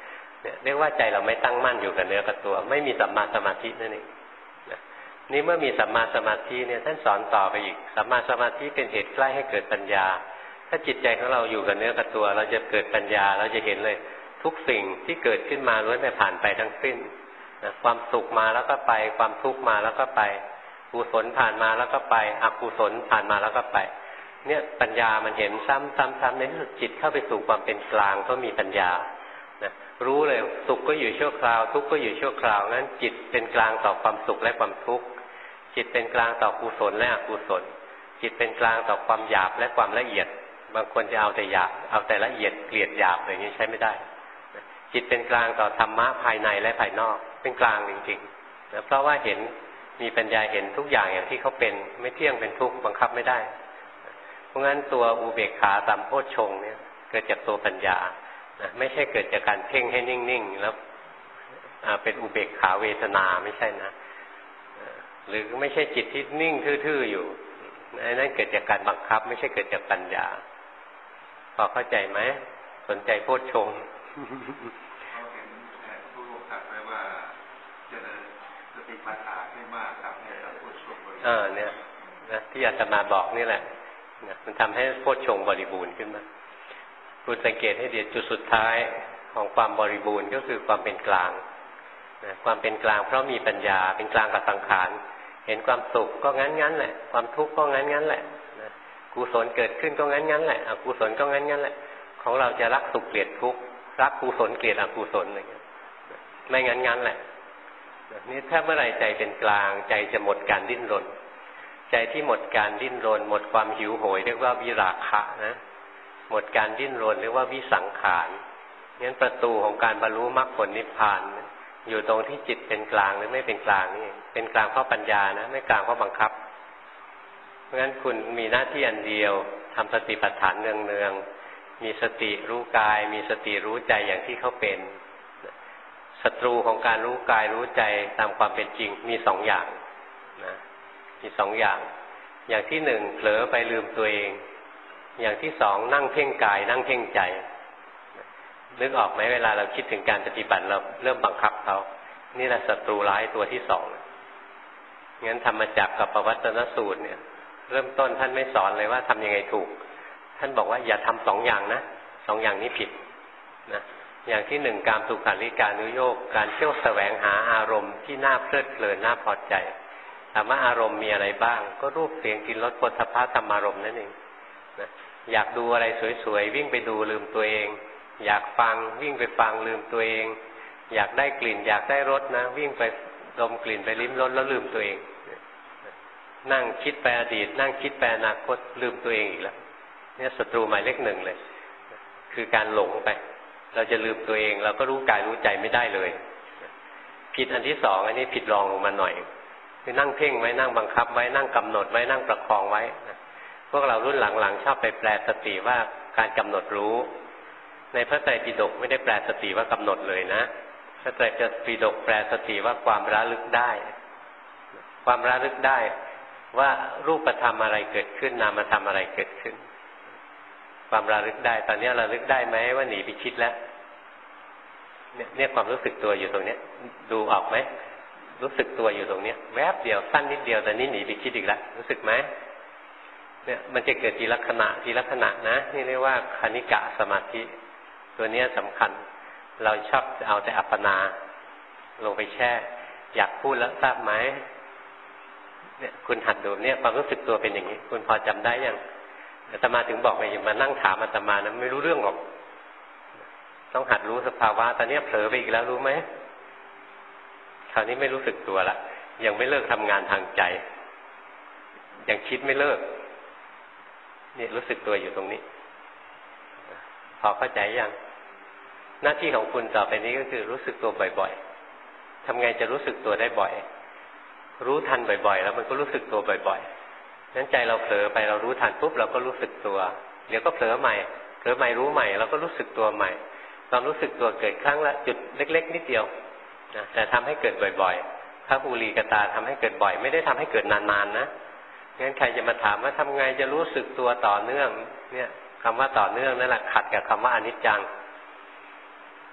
เนี่ยเรียกว่าใจเราไม่ตั้งมั่นอยู่กับเนื้อกับตัวไม่มีสัมมาสมาธินั่นเองนะนี่เมื่อมีสัมมาสมาธิเนี่ยท่านสอนต่อไปอีกสัมมาสมาธิเป็นเหตุใกล้ให้เกิดปัญญาถ้าจิตใจของเราอยู่กับเนื้อกับตัวเราจะเกิดปัญญาเราจะเห็นเลยทุกสิ่งที่เกิดขึ้นมาล้วนแต่ผ่านไปทั้งสิ้นนะความสุขมาแล้วก็ไปความทุกข์มาแล้วก็ไปกุศลผ่านมาแล้วก็ไปอกุศลผ่านมาแล้วก็ไปเนี่ยปัญญามันเห็นซ้ำซ้ำซ้ำในที่สุดจิตเข้าไปสู่ความเป็นกลางก็มีปัญญานะรู้เลยสุขก็อยู่ชั่วคราวทุกข์ก็อยู่ชั่วคราวงั้นจิตเป็นกลางต่อความสุขและความทุกข์จิตเป็นกลางต่อกุศลและอกุศลจิตเป็นกลางต่อความหยาบและความละเอียดบางคนจะเอาแต่หยาบเอาแต่ละเอียดเกลียดหยาบอย่างนี้ใช้ไม่ได้จิตเป็นกลางต่อธรรมะภายในและภายนอกเป็นกลางจริงๆนะเพราะว่าเห็นมีปัญญาเห็นทุกอย่างอย่างที่เขาเป็นไม่เที่ยงเป็นทุกข์บังคับไม่ได้เพราะงั้นตัวอุเบกขาตามโพชฌงค์เนี่ยเกิดจากตัวปัญญานะไม่ใช่เกิดจากการเพ่งให้นิ่งๆแล้วเป็นอุเบกขาเวทนาไม่ใช่นะหรือไม่ใช่จิตที่นิ่งทื่อๆอยู่นั่นเกิดจากการบังคับไม่ใช่เกิดจากปัญญาพอเข้าใจไหมสนใจโพชฌงค์เขาเห็นผู้ลงทักไว้ว่าเจริญสติปัฏฐานให้มากทำให้เราโพชฌงค์บริบูรณ์เออเนี่ยนะที่อาตมาบอกนี่แหละนะมันทำให้โพชฌงค์บริบูรณ์ขึ้นมาคุณสังเกตให้ดีจุดสุดท้ายของความบริบูรณ์ก็คือความเป็นกลางนะความเป็นกลางเพราะมีปัญญาเป็นกลางกับสังขารเห็นความสุขก็งั้นงั้นแหละความทุกข์ก็งั้นงั้นแหละนะกุศลเกิดขึ้นก็งั้นงั้นแหละอกุศลก็งั้นงั้นแหละของเราจะรักสุขเกลียดทุกข์รักกุศลเกลียดอกุศลอะไรเงี้ยไม่งั้นงั้นแหละนี่ถ้าเมื่อไรใจเป็นกลางใจจะหมดการดิ้นรนใจที่หมดการดิ้นรนหมดความหิวโหยเรียกว่าวิราคะนะหมดการดิ้นรนเรียกว่าวิสังขารงั้นประตูของการบรรลุมรรคผลนิพพานอยู่ตรงที่จิตเป็นกลางหรือไม่เป็นกลางนี่เป็นกลางเพราะปัญญานะไม่กลางเพราะบังคับเพราะงั้นคุณมีหน้าที่อันเดียวทำสติปัฏฐานเนืองๆมีสติรู้กายมีสติรู้ใจอย่างที่เขาเป็นศัตรูของการรู้กายรู้ใจตามความเป็นจริงมีสองอย่างนะมีสองอย่างอย่างที่หนึ่งเผลอไปลืมตัวเองอย่างที่สองนั่งเพ่งกายนั่งเพ่งใจนึกออกไหมเวลาเราคิดถึงการปฏิบัติเราเริ่มบังคับเขานี่แหละศัตรูร้ายตัวที่สองงั้นธรรมจักรกับปวัตตนสูตรเนี่ยเริ่มต้นท่านไม่สอนเลยว่าทำยังไงถูกท่านบอกว่าอย่าทำสองอย่างนะสองอย่างนี้ผิดนะอย่างที่หนึ่งกามสุขาริการนุโยคการเที่ยวแสวงหาอารมณ์ที่น่าเพลิดเพลินน่าพอใจถามว่าอารมณ์มีอะไรบ้างก็รูปเสียงกลิ่นรสโผฏฐัพพะธรรมารมณ์นั่นเองนะอยากดูอะไรสวยๆวิ่งไปดูลืมตัวเองอยากฟังวิ่งไปฟังลืมตัวเองอยากได้กลิ่นอยากได้รสนะวิ่งไปดมกลิ่นไปลิ้มรสแล้วลืมตัวเองนั่งคิดไปอดีตนั่งคิดไปอนาคตลืมตัวเองอีกแล้วเนี่ยศัตรูหมายเลขหนึ่งเลยคือการหลงไปเราจะลืมตัวเองเราก็รู้กายรู้ใจไม่ได้เลยผิดอันที่สองอันนี้ผิดรองลงมาหน่อยคือนั่งเพ่งไว้นั่งบังคับไว้นั่งกำหนดไว้นั่งประคองไว้พวกเรารุ่นหลังๆชอบไปแปลสติว่าการกำหนดรู้ในพระไตรปิฎกไม่ได้แปลสติว่ากำหนดเลยนะพระไตรปิฎกแปลสติว่าความระลึกได้ความระลึกได้ว่ารูปธรรมอะไรเกิดขึ้นนามธรรมอะไรเกิดขึ้นความระลึกได้ตอนนี้ระลึกได้ไหมว่าหนีไปคิดแล้วเนี่ยเนี่ยความรู้สึกตัวอยู่ตรงเนี้ยดูออกไหมรู้สึกตัวอยู่ตรงเนี้ยแวบเดียวสั้นนิดเดียวแต่นี่หนีไปคิดอีกแล้วรู้สึกไหมเนี่ยมันจะเกิดทีละขณะทีละขณะนะนี่เรียกว่าคณิกะสมาธิตัวนี้สำคัญเราชอบเอาแต่อัปปนาลงไปแช่อยากพูดแล้วทราบไหมเนี่ยคุณหัดดูเนี่ยความรู้สึกตัวเป็นอย่างนี้คุณพอจำได้ยังอาตมาถึงบอกไงอย่ามานั่งถามอาตมานะไม่รู้เรื่องหรอกต้องหัดรู้สภาวะตอนนี้เผลอไปอีกแล้วรู้ไหมคราวนี้ไม่รู้สึกตัวละยังไม่เลิกทำงานทางใจยังคิดไม่เลิกนี่รู้สึกตัวอยู่ตรงนี้พอเข้าใจยังหน้าที่ของคุณต่อไปนี้ก็คือรู้สึกตัวบ่อยๆทำไงจะรู้สึกตัวได้บ่อยรู้ทันบ่อยๆแล้วมันก็รู้สึกตัวบ่อยๆนั้นใจเราเผลอไปเรารู้ทันปุ๊บเราก็รู้สึกตัวเดี๋ยวก็เผลอใหม่เผลอใหม่รู้ใหม่เราก็รู้สึกตัวใหม่ความรู้สึกตัวเกิดครั้งละจุดเล็กๆนิดเดียวนะแต่ทำให้เกิดบ่อยๆพระภูริกตาทำให้เกิดบ่อยไม่ได้ทำให้เกิดนานๆนะงั้นใครจะมาถามว่าทำไงจะรู้สึกตัวต่อเนื่องเนี่ยคำว่าต่อเนื่องนั่นแหละขัดกับคำว่าอนิจจัง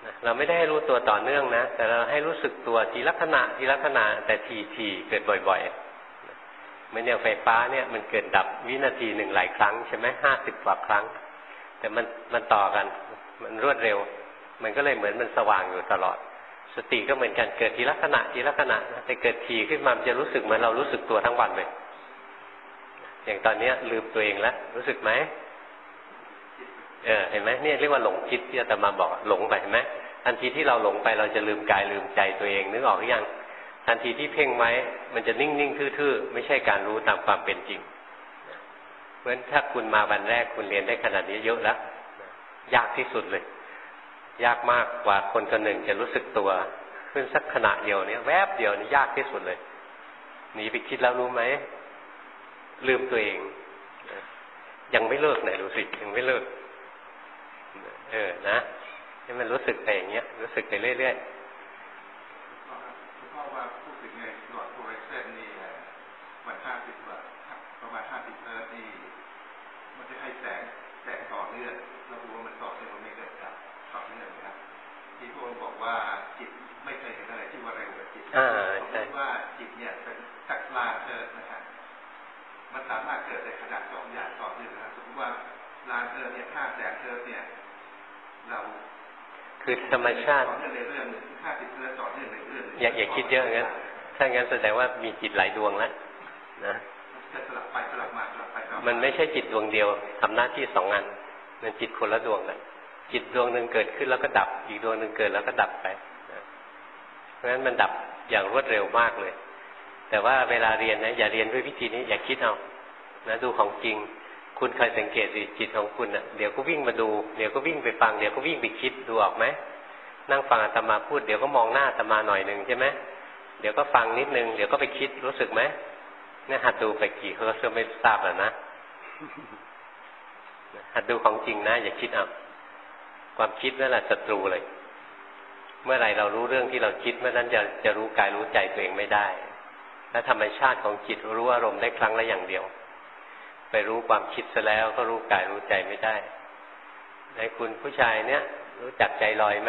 เราไม่ได้ให้รู้ตัวต่อเนื่องนะแต่เราให้รู้สึกตัวทีละขณะทีละขณะแต่ทีทีเกิดบ่อยๆเหมือนอย่างไฟฟ้าเนี่ยมันเกิดดับวินาทีหนึ่งหลายครั้งใช่ไหมห้าสิบกว่าครั้งแต่มันมันต่อกันมันรวดเร็วมันก็เลยเหมือนมันสว่างอยู่ตลอดสติก็เหมือนกันเกิดทีละขณะทีละขณะนะแต่เกิดทีขึ้นมามันจะรู้สึกเหมือนเรารู้สึกตัวทั้งวันเลยอย่างตอนนี้ลืมตัวเองแล้วรู้สึกไหมเออเห็นไหมเนี่ยเรียกว่าหลงคิดที่อาตมาบอกหลงไปเห็นไหมทันทีที่เราหลงไปเราจะลืมกายลืมใจตัวเองนึกออกหรือยังทันทีที่เพ่งไว้มันจะนิ่งๆทื่อๆไม่ใช่การรู้ตามความเป็นจริงเพราะฉะนั้นถ้าคุณมาวันแรกคุณเรียนได้ขนาดนี้เยอะแล้วยากที่สุดเลยยากมากกว่าคนคนหนึ่งจะรู้สึกตัวขึ้นสักขณะเดียวเนี่ยแวบเดียวนี่ยากที่สุดเลยหนีไปคิดแล้วรู้ไหมลืมตัวเองยังไม่เลิกไหนดูสิยังไม่เลิกเออนะให้มันรู้สึกไปอย่างเงี้ยรู้สึกไปเรื่อยๆเพราะว่าพูดถึงไงหลอดโฟเรสเซนนี่มันห้าสิบวัตต์ประมาณห้าสิบเฮิร์ตซ์นี่มันจะให้แสงแสงต่อเนื่องเราดูว่ามันต่อเนื่องมันไม่เกิดดับต่อเนื่องนะครับที่พวกบอกว่าจิตไม่เคยเห็นอะไรที่ว่าเร็วกว่าจิตอ่าใช่ว่าจิตเนี่ยเป็นสักลาเฮิร์ตซ์นะครับมันสามารถเกิดในขนาดสองอย่างต่อเนื่องนะครับสมมติว่าลาเฮิร์ตซ์เนี่ยห้าแสนเฮิร์ตซ์เนี่ยเราคือธรรมชาติอย่าอย่าคิดเยอะงั้นถ้างั้นแสดงว่ามีจิตหลายดวงแล้วนะมันไม่ใช่จิตดวงเดียวทำหน้าที่สองอันมันจิตคนละดวงกันจิตดวงหนึ่งเกิดขึ้นแล้วก็ดับอีกดวงหนึ่งเกิดแล้วก็ดับไปเพราะฉะนั้นมันดับอย่างรวดเร็วมากเลยแต่ว่าเวลาเรียนนะอย่าเรียนด้วยวิธีนี้อย่าคิดเอานะดูของจริงคุณเคยสังเกตสิจิตของคุณอ่ะเดี๋ยวก็วิ่งมาดูเดี๋ยวก็วิ่งไปฟังเดี๋ยวก็วิ่งไปคิดดูออกไหมนั่งฟังอาตมาพูดเดี๋ยวก็มองหน้าอาตมาหน่อยหนึ่งใช่ไหมเดี๋ยวก็ฟังนิดนึงเดี๋ยวก็ไปคิดรู้สึกไหมเนี่ยหัดดูไปกี่เฮิร์ตซ์ไม่ทราบแล้วนะหัดดูของจริงนะอย่าคิดเอาความคิดนั่นแหละศัตรูเลยเมื่อไหร่เรารู้เรื่องที่เราคิดเมื่อนั้นจะจะรู้กายรู้ใจตัวเองไม่ได้และธรรมชาติของจิตรู้อารมณ์ได้ครั้งละอย่างเดียวไปรู้ความคิดซะแล้วก็รู้กายรู้ใจไม่ได้ในคุณผู้ชายเนี่ยรู้จักใจลอยไหม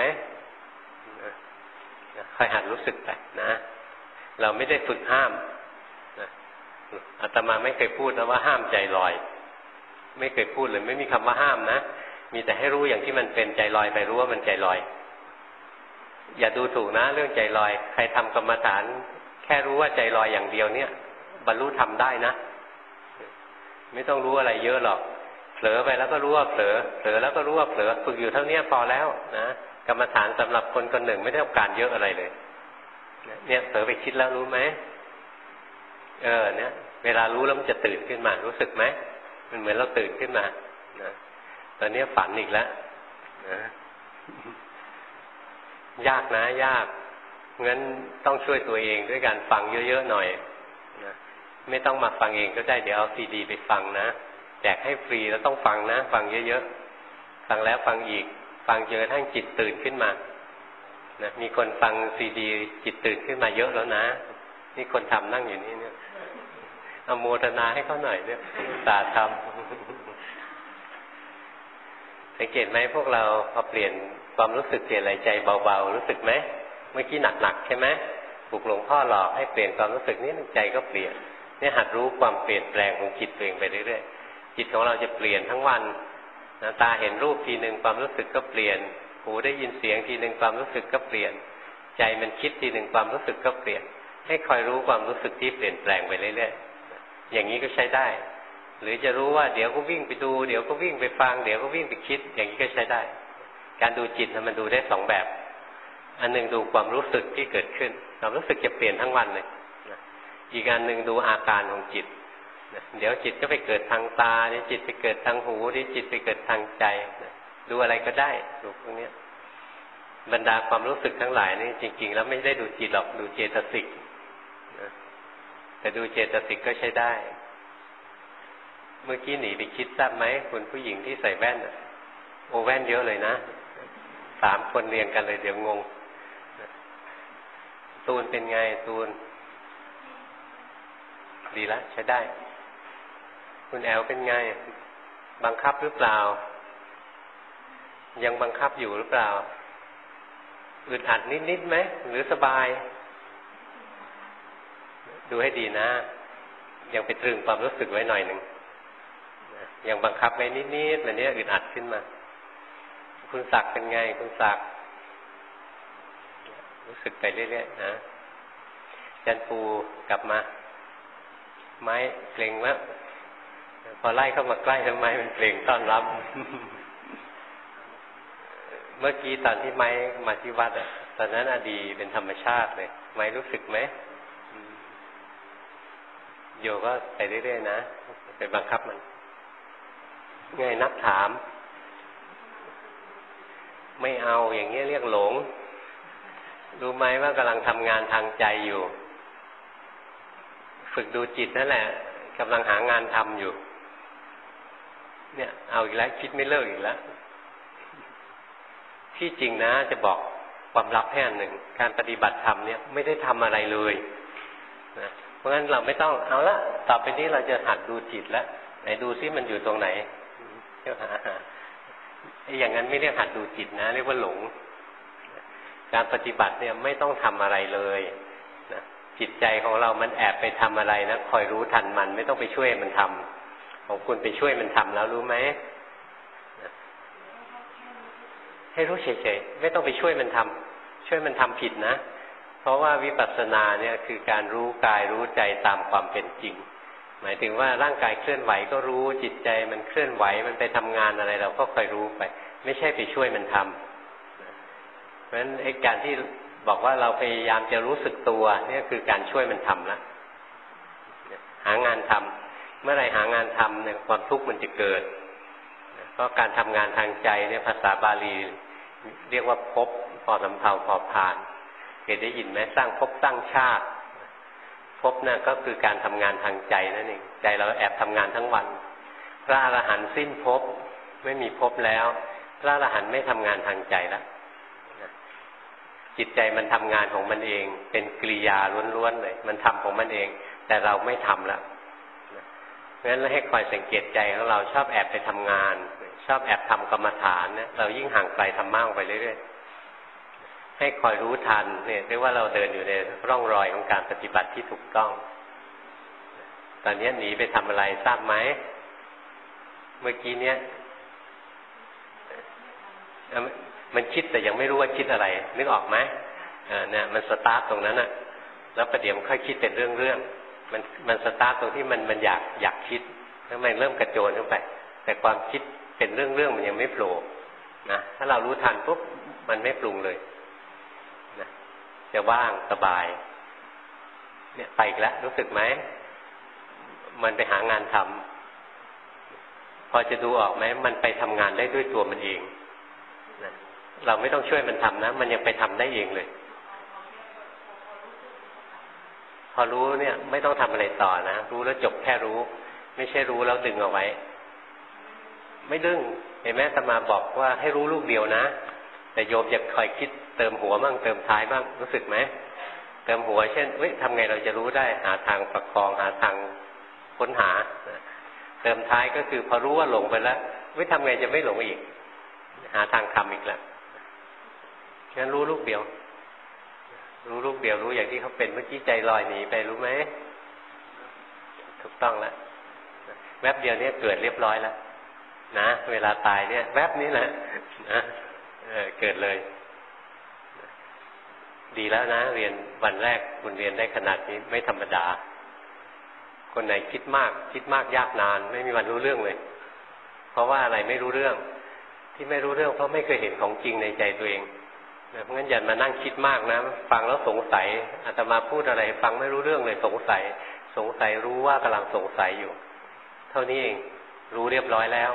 ค่อยหัดรู้สึกไปนะเราไม่ได้ฝึกห้ามอาตมาไม่เคยพูดนะว่าห้ามใจลอยไม่เคยพูดเลยไม่มีคำว่าห้ามนะมีแต่ให้รู้อย่างที่มันเป็นใจลอยไปรู้ว่ามันใจลอยอย่าดูถูกนะเรื่องใจลอยใครทำกรรมฐานแค่รู้ว่าใจลอยอย่างเดียวเนี่ยบรรลุธรรมได้นะไม่ต้องรู้อะไรเยอะหรอกเผลอไปแล้วก็รู้ว่าเผลอเผลอแล้วก็รู้ว่าเผลอฝึกอยู่เท่านี้พอแล้วนะกรรมฐานสำหรับคนคนหนึ่งไม่ได้ต้องการเยอะอะไรเลยเนี่ยเผลอไปคิดแล้วรู้ไหมเออเนี่ยเวลารู้แล้วมันจะตื่นขึ้นมารู้สึกไหมมันเหมือนเราตื่นขึ้นมานะตอนนี้ฝันอีกแล้วนะยากนะยากงั้นต้องช่วยตัวเองด้วยการฟังเยอะๆหน่อยนะไม่ต้องมาฟังเองก็ได้เดี๋ยวเอาซีดีไปฟังนะแจกให้ฟรีแล้วต้องฟังนะฟังเยอะๆฟังแล้วฟังอีกฟังจนกระทั่งจิตตื่นขึ้นมานะมีคนฟังซีดีจิตตื่นขึ้นมาเยอะแล้วนะนี่คนทำนั่งอยู่นี่เนี่ยอโมทนาให้เขาหน่อยเนี่ยสาธรรมสังเกตไหมพวกเราพอเปลี่ยนความรู้สึกเปลี่ยนไหลใจเบาๆรู้สึกไหมเมื่อกี้หนักๆใช่ไหมถูกหลวงพ่อหลอกให้เปลี่ยนความรู้สึกนี้ใจก็เปลี่ยนเนี่ยหัดรู้ความเปลี่ยนแปลงของจิตตัวเองไปเรื่อยๆจิตของเราจะเปลี่ยนทั้งวันนะตาเห็นรูปทีนึงความรู้สึกก็เปลี่ยนหูได้ยินเสียงทีนึงความรู้สึกก็เปลี่ยนใจมันคิดทีนึงความรู้สึกก็เปลี่ยนให้คอยรู้ความรู้สึกที่เปลี่ยนแปลงไปเรื่อยๆอย่างนี้ก็ใช้ได้หรือจะรู้ว่าเดี๋ยวก็วิ่งไปดูเดี๋ยวก็วิ่งไปฟังเดี๋ยวก็วิ่งไปคิดอย่างนี้ก็ใช้ได้การดูจิตนะมันดูได้สองแบบอันหนึ่งดูความรู้สึกที่เกิดขึ้นความรู้สึกจะเปลี่ยนทั้งวันเลยอีกอันหนึ่งดูอาการของจิตเดี๋ยวจิตก็ไปเกิดทางตาเดี๋ยวจิตไปเกิดทางหูเดี๋ยวจิตไปเกิดทางใจดูอะไรก็ได้ดูพวกนี้บรรดาความรู้สึกทั้งหลายนี่จริงๆแล้วไม่ได้ดูจิตหรอกดูเจตสิกแต่ดูเจตสิกก็ใช้ได้เมื่อกี้หนีไปคิดทราบไหมคุณผู้หญิงที่ใส่แว่นโอแว่นเยอะเลยนะสามคนเรียงกันเลยเดี๋ยวงงตูนเป็นไงตูนดีละใช้ได้คุณแอลเป็นไงบังคับหรือเปล่ายังบังคับอยู่หรือเปล่าอึดอัดนิดๆไหมหรือสบายดูให้ดีนะยังไปตรึงความรู้สึกไว้หน่อยหนึ่งยังบังคับไว้นิดๆแบบนี้อึดอัดขึ้นมาคุณศักดิ์เป็นไงคุณศักดิ์รู้สึกไปเรื่อยๆนะจันปูกลับมาไม้เกร็งแล้วพอไล่เข้ามาใกล้ทำไมมันเกร็งต้อนรับ เมื่อกี้ตอนที่ไม้มาที่วัดอ่ะตอนนั้นอดีเป็นธรรมชาติเลยไม้รู้สึกไหมโยก็ไปเรื่อยๆนะไปบังคับมันไงนักถามไม่เอาอย่างเงี้ยเรียกหลงรู้ไหมว่ากำลังทำงานทางใจอยู่ฝึกดูจิตนั่นแหละกำลังหางานทำอยู่เนี่ยเอาอีกแล้วคิดไม่เลิกอีกแล้วที่จริงนะจะบอกความลับแค่หนึ่งการปฏิบัติธรรมเนี่ยไม่ได้ทำอะไรเลยนะเพราะงั้นเราไม่ต้องเอาละต่อไปนี้เราจะหัดดูจิตแล้วไหนดูซิมันอยู่ตรงไหนเที่ยวหาไอ้อย่างนั้นไม่เรียกหัดดูจิตนะเรียกว่าหลงการปฏิบัติเนี่ยไม่ต้องทำอะไรเลยนะจิตใจของเรามันแอบไปทำอะไรนะคอยรู้ทันมันไม่ต้องไปช่วยมันทำของคุณไปช่วยมันทำแล้วรู้ไหมนะให้รู้เฉยๆไม่ต้องไปช่วยมันทำช่วยมันทำผิดนะเพราะว่าวิปัสสนาเนี่ยคือการรู้กายรู้ใจตามความเป็นจริงหมายถึงว่าร่างกายเคลื่อนไหวก็รู้จิตใจมันเคลื่อนไหวมันไปทำงานอะไรเราก็คอยรู้ไปไม่ใช่ไปช่วยมันทำเพราะฉะนั้นไอ้การที่บอกว่าเราพยายามจะรู้สึกตัวนี่คือการช่วยมันทำละหางานทำเมื่อไรหางานทำเนี่ยความทุกข์มันจะเกิดเพราะการทำงานทางใจเนี่ยภาษาบาลีเรียกว่าภพพอสำเภาพอผ่านเคยได้ยินไหมสร้างภพสร้างชาติภพนั่นก็คือการทำงานทางใจนั่นเองใจเราแอบทำงานทั้งวันพระอรหันต์สิ้นภพไม่มีภพแล้วพระอรหันต์ไม่ทำงานทางใจแล้วจิตใจมันทำงานของมันเองเป็นกิริยาล้วนๆเลยมันทำของมันเองแต่เราไม่ทำแล้วเพราะฉะนั้นให้คอยสังเกตใจของเราชอบแอบไปทำงานชอบแอบทำกรรมฐานเนี่ยเรายิ่งห่างไกลธรรมะไปเรื่อยๆให้คอยรู้ทันเนี่ยเรียกว่าเราเดินอยู่ในร่องรอยของการปฏิบัติที่ถูกต้องตอนนี้หนีไปทำอะไรทราบไหมเมื่อกี้เนี้ยมันคิดแต่ยังไม่รู้ว่าคิดอะไรนึกออกไหมอ่าเนี่ยมันสตาร์ทตรงนั้นน่ะแล้วประเดี๋ยวมันค่อยคิดเป็นเรื่องๆมันมันสตาร์ทตรงที่มันมันอยากอยากคิดแล้วมันเริ่มกระโจนเข้าไปแต่ความคิดเป็นเรื่องๆมันยังไม่โผล่นะถ้าเรารู้ทันปุ๊บมันไม่ปรุงเลยนะจะว่างสบายเนี่ยไปอีกแล้วรู้สึกไหมมันไปหางานทำพอจะดูออกไหมมันไปทำงานได้ด้วยตัวมันเองนะเราไม่ต้องช่วยมันทำนะมันยังไปทำได้เองเลยพอรู้เนี่ยไม่ต้องทำอะไรต่อนะรู้แล้วจบแค่รู้ไม่ใช่รู้แล้วดึงเอาไว้ไม่ดึงเห็นไหมอาตมาบอกว่าให้รู้ลูกเดียวนะแต่โยมจะคอยคิดเติมหัวบ้างเติมท้ายบ้างรู้สึกไหมเติมหัวเช่นเฮ้ยทำไงเราจะรู้ได้หาทางประคองหาทางค้นหาเติมท้ายก็คือพอรู้ว่าหลงไปแล้วเฮ้ยทำไงจะไม่หลงอีกหาทางทำอีกแล้วงั้นรู้ลูกเดียวรู้ลูกเดียวรู้อย่างที่เขาเป็นเมื่อกี้ใจลอยหนีไปรู้ไหมถูกต้องแล้วแวบเดียวนี้เกิดเรียบร้อยแล้วนะเวลาตายเนี่ยแวบนี้แหละนะเออเกิดเลยดีแล้วนะเรียนวันแรกคุณเรียนได้ขนาดนี้ไม่ธรรมดาคนไหนคิดมากคิดมากยากนานไม่มีวันรู้เรื่องเลยเพราะว่าอะไรไม่รู้เรื่องที่ไม่รู้เรื่องเพราะไม่เคยเห็นของจริงในใจตัวเองเพราะงั้นอย่ามานั่งคิดมากนะฟังแล้วสงสัยอาตมาพูดอะไรฟังไม่รู้เรื่องเลยสงสัยสงสัยรู้ว่ากำลังสงสัยอยู่เท่านี้เองรู้เรียบร้อยแล้ว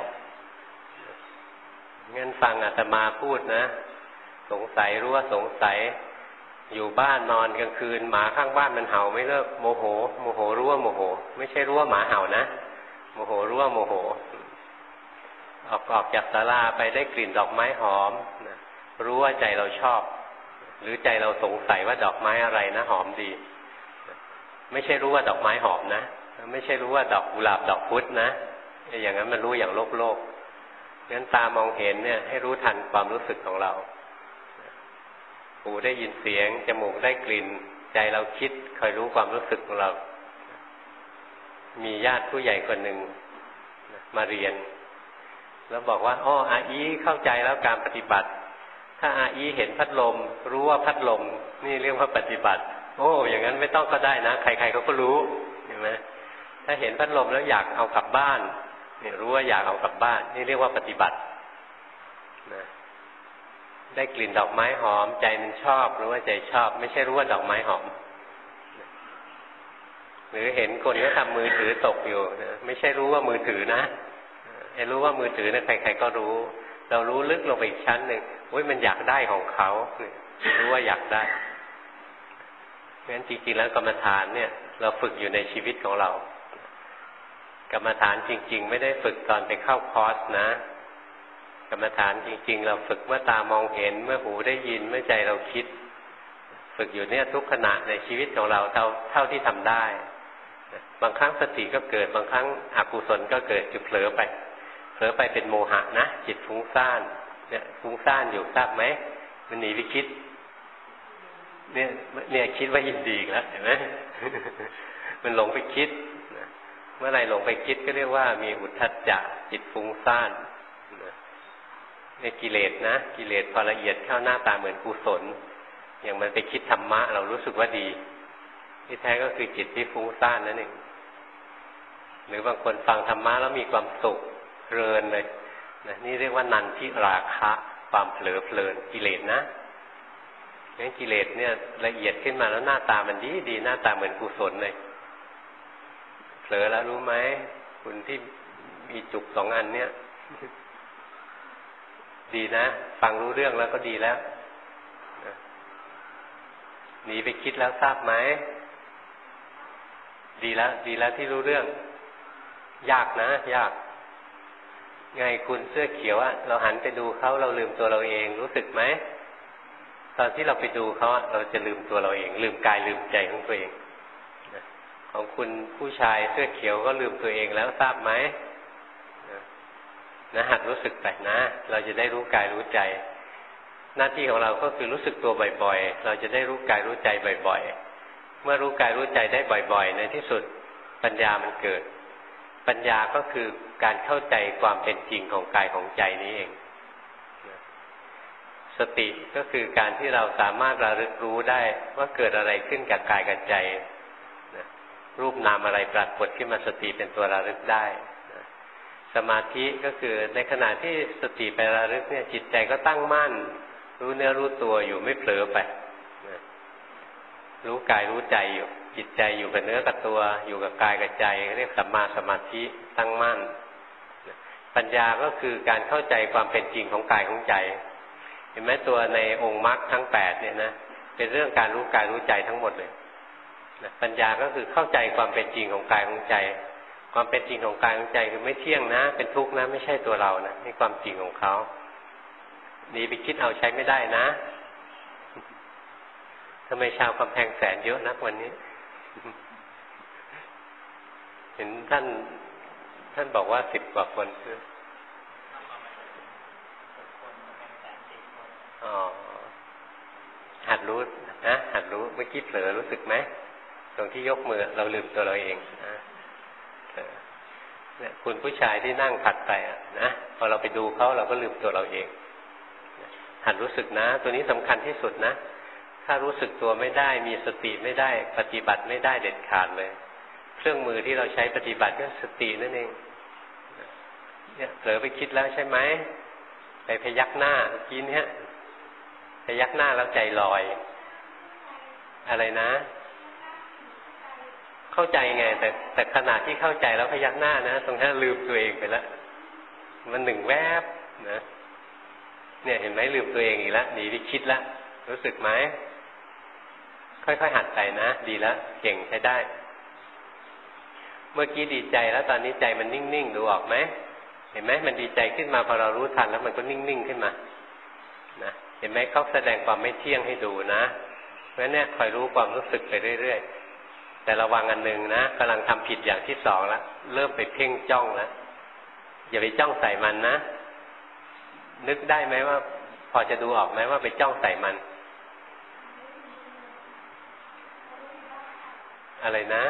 งั้นฟังอาตมาพูดนะสงสัยรู้ว่าสงสัยอยู่บ้านนอนกลางคืนหมาข้างบ้านมันเห่าไม่เลิกโมโหโมโหรู้ว่าโมโหไม่ใช่รู้ว่าหมาเห่านะโมโหรู้ว่าโมโหออกออกจากศาลาไปได้กลิ่นดอกไม้หอมนะรู้ว่าใจเราชอบหรือใจเราสงสัยว่าดอกไม้อะไรนะหอมดีไม่ใช่รู้ว่าดอกไม้หอมนะไม่ใช่รู้ว่าดอกกุหลาบดอกพุธนะอย่างนั้นมันรู้อย่างโลกโลกงั้นตามองเห็นเนี่ยให้รู้ทันความรู้สึกของเราหูได้ยินเสียงจมูกได้กลิ่นใจเราคิดคอยรู้ความรู้สึกของเรามีญาติผู้ใหญ่คนหนึ่งมาเรียนแล้วบอกว่าอ้ออาอีเข้าใจแล้วการปฏิบัติถ้าอาอีเห็นพัดลมรู้ว่าพัดลมนี่เรียกว่าปฏิบัติโอ้อย่างนั้นไม่ต้องก็ได้นะใครๆเขาก็รู้เห็นไหมถ้าเห็นพัดลมแล้วอยากเอากลับบ้านเนี่ยรู้ว่าอยากเอากลับบ้านนี่เรียกว่าปฏิบัตินะได้กลิ่นดอกไม้หอมใจมันชอบรู้ว่าใจชอบไม่ใช่รู้ว่าดอกไม้หอมหรือเห็นคนก็ทำมือถือตกอยู่นะไม่ใช่รู้ว่ามือถือนะไอ้รู้ว่ามือถือนะใครๆก็รู้เรารู้ลึกลงไปอีกชั้นหนึ่งโอ้ยมันอยากได้ของเขารู้ว่าอยากได้เพราะฉะนั้นจริงๆแล้วกรรมฐานเนี่ยเราฝึกอยู่ในชีวิตของเรากรรมฐานจริงๆไม่ได้ฝึกตอนไปเข้าคอร์สนะกรรมฐานจริงๆเราฝึกเมื่อตามองเห็นเมื่อหูได้ยินเมื่อใจเราคิดฝึกอยู่เนี่ยทุกขณะในชีวิตของเราเท่าเท่าที่ทำได้บางครั้งสติก็เกิดบางครั้งอกุศลก็เกิดจุดเผลอไปเผลอไปเป็นโมหะนะจิตฟุ้งซ่านเนี่ยฟุ้งซ่านอยู่ทราบไหมมันหนีไปคิดเนี่ยเนี่ยคิดว่ายินดีแล้วเห็นไหม มันหลงไปคิดเมื่อไรหลงไปคิดก็เรียกว่ามีอุทธัจจะจิตฟุ้งซ่านเนี่ยกิเลสนะกิเลสพอละเอียดเข้าหน้าตาเหมือนกุศลอย่างมันไปคิดธรรมะเรารู้สึกว่าดีที่แท้ก็คือจิตที่ฟุ้งซ่านนั่นเองหรือบางคนฟังธรรมะแล้วมีความสุขเพลินเลยนะนี่เรียกว่านันทิราคะความเผลอเพลินกิเลสนะงั้นกิเลสเนี่ยละเอียดขึ้นมาแล้วหน้าตามันดีดีหน้าตาเหมือนกุศลเลยเผลอแล้วรู้ไหมคุณที่มีจุกสองอันเนี่ยดีนะฟังรู้เรื่องแล้วก็ดีแล้วหนีไปคิดแล้วทราบไหมดีแล้วดีแล้วที่รู้เรื่องยากนะยากไงคุณเสื้อเขียวอะเราหันไปดูเขาเราลืมตัวเราเองรู้สึกไหมตอนที่เราไปดูเขาเราจะลืมตัวเราเองลืมกายลืมใจของตัวเองของคุณผู้ชายเสื้อเขียวก็ลืมตัวเองแล้วทราบไหมนะหัดรู้สึกไปนะเราจะได้รู้กายรู้ใจหน้าที่ของเราก็คือรู้สึกตัวบ่อยๆเราจะได้รู้กายรู้ใจบ่อยๆเมื่อรู้กายรู้ใจได้บ่อยๆในที่สุดปัญญามันเกิดปัญญาก็คือการเข้าใจความเป็นจริงของกายของใจนี้เองสติก็คือการที่เราสามารถระลึกรู้ได้ว่าเกิดอะไรขึ้นกับกายกับใจรูปนามอะไรปรากฏขึ้นมาสติเป็นตัวระลึกได้สมาธิก็คือในขณะที่สติไประลึกเนี่ยจิตใจก็ตั้งมั่นรู้เนื้อรู้ตัวอยู่ไม่เผลอไปรู้กายรู้ใจอยู่จิตใจอยู่กับเนื้อกับตัวอยู่กับกายกับใจเรียกสัมมาสมาธิตั้งมั่นปัญญาก็คือการเข้าใจความเป็นจริงของกายของใจเห็นไหมตัวในองค์มรรคทั้งแปดเนี่ยนะเป็นเรื่องการรู้กายรู้ใจทั้งหมดเลยปัญญาก็คือเข้าใจความเป็นจริงของกายของใจความเป็นจริงของกายของใจคือไม่เที่ยงนะเป็นทุกข์นะไม่ใช่ตัวเรานะนี่ความจริงของเขาหนีไปคิดเอาใช้ไม่ได้นะทำไมชาวกำแพงแสนเยอะนักวันนี้เห็นท่านท่านบอกว่าสิบกว่าคนคืออ๋อหัดรู้นะหัดรู้เมื่อกี้เผลอรู้สึกไหมตรงที่ยกมือเราลืมตัวเราเองนะเนี่ยคุณผู้ชายที่นั่งผัดไปนะพอเราไปดูเขาเราก็ลืมตัวเราเองหัดรู้สึกนะตัวนี้สำคัญที่สุดนะถ้ารู้สึกตัวไม่ได้มีสติไม่ได้ปฏิบัติไม่ได้เด็ดขาดเลยเครื่องมือที่เราใช้ปฏิบัติก็สตินั่นเองเนี่ยเผลอไปคิดแล้วใช่ไหมไปพยักหน้าเมื่อกี้เนี่ยพยักหน้าแล้วใจลอยอะไรนะเข้าใจไงแต่แต่ขณะที่เข้าใจแล้วพยักหน้านะตรงนั้นลืมตัวเองไปแล้วมันหนึ่งแวบนะเนี่ยเห็นไหมลืมตัวเองอีกแล้วหนีไปคิดแล้วรู้สึกไหมค่อยๆหัดใจนะดีแล้วเก่งใช้ได้เมื่อกี้ดีใจแล้วตอนนี้ใจมันนิ่งๆดูออกไหมเห็นไหมมันดีใจขึ้นมาพอเรารู้ทันแล้วมันก็นิ่งๆขึ้นมานะเห็นไหมเขาแสดงความไม่เที่ยงให้ดูนะเพราะฉะนั้นเนี่ยคอยรู้ความรู้สึกไปเรื่อยๆแต่ระวังอันหนึ่งนะกำลังทำผิดอย่างที่สองแล้วเริ่มไปเพ่งจ้องแล้วอย่าไปจ้องใส่มันนะนึกได้ไหมว่าพอจะดูออกไหมว่าไปจ้องใส่มันอะไรนะ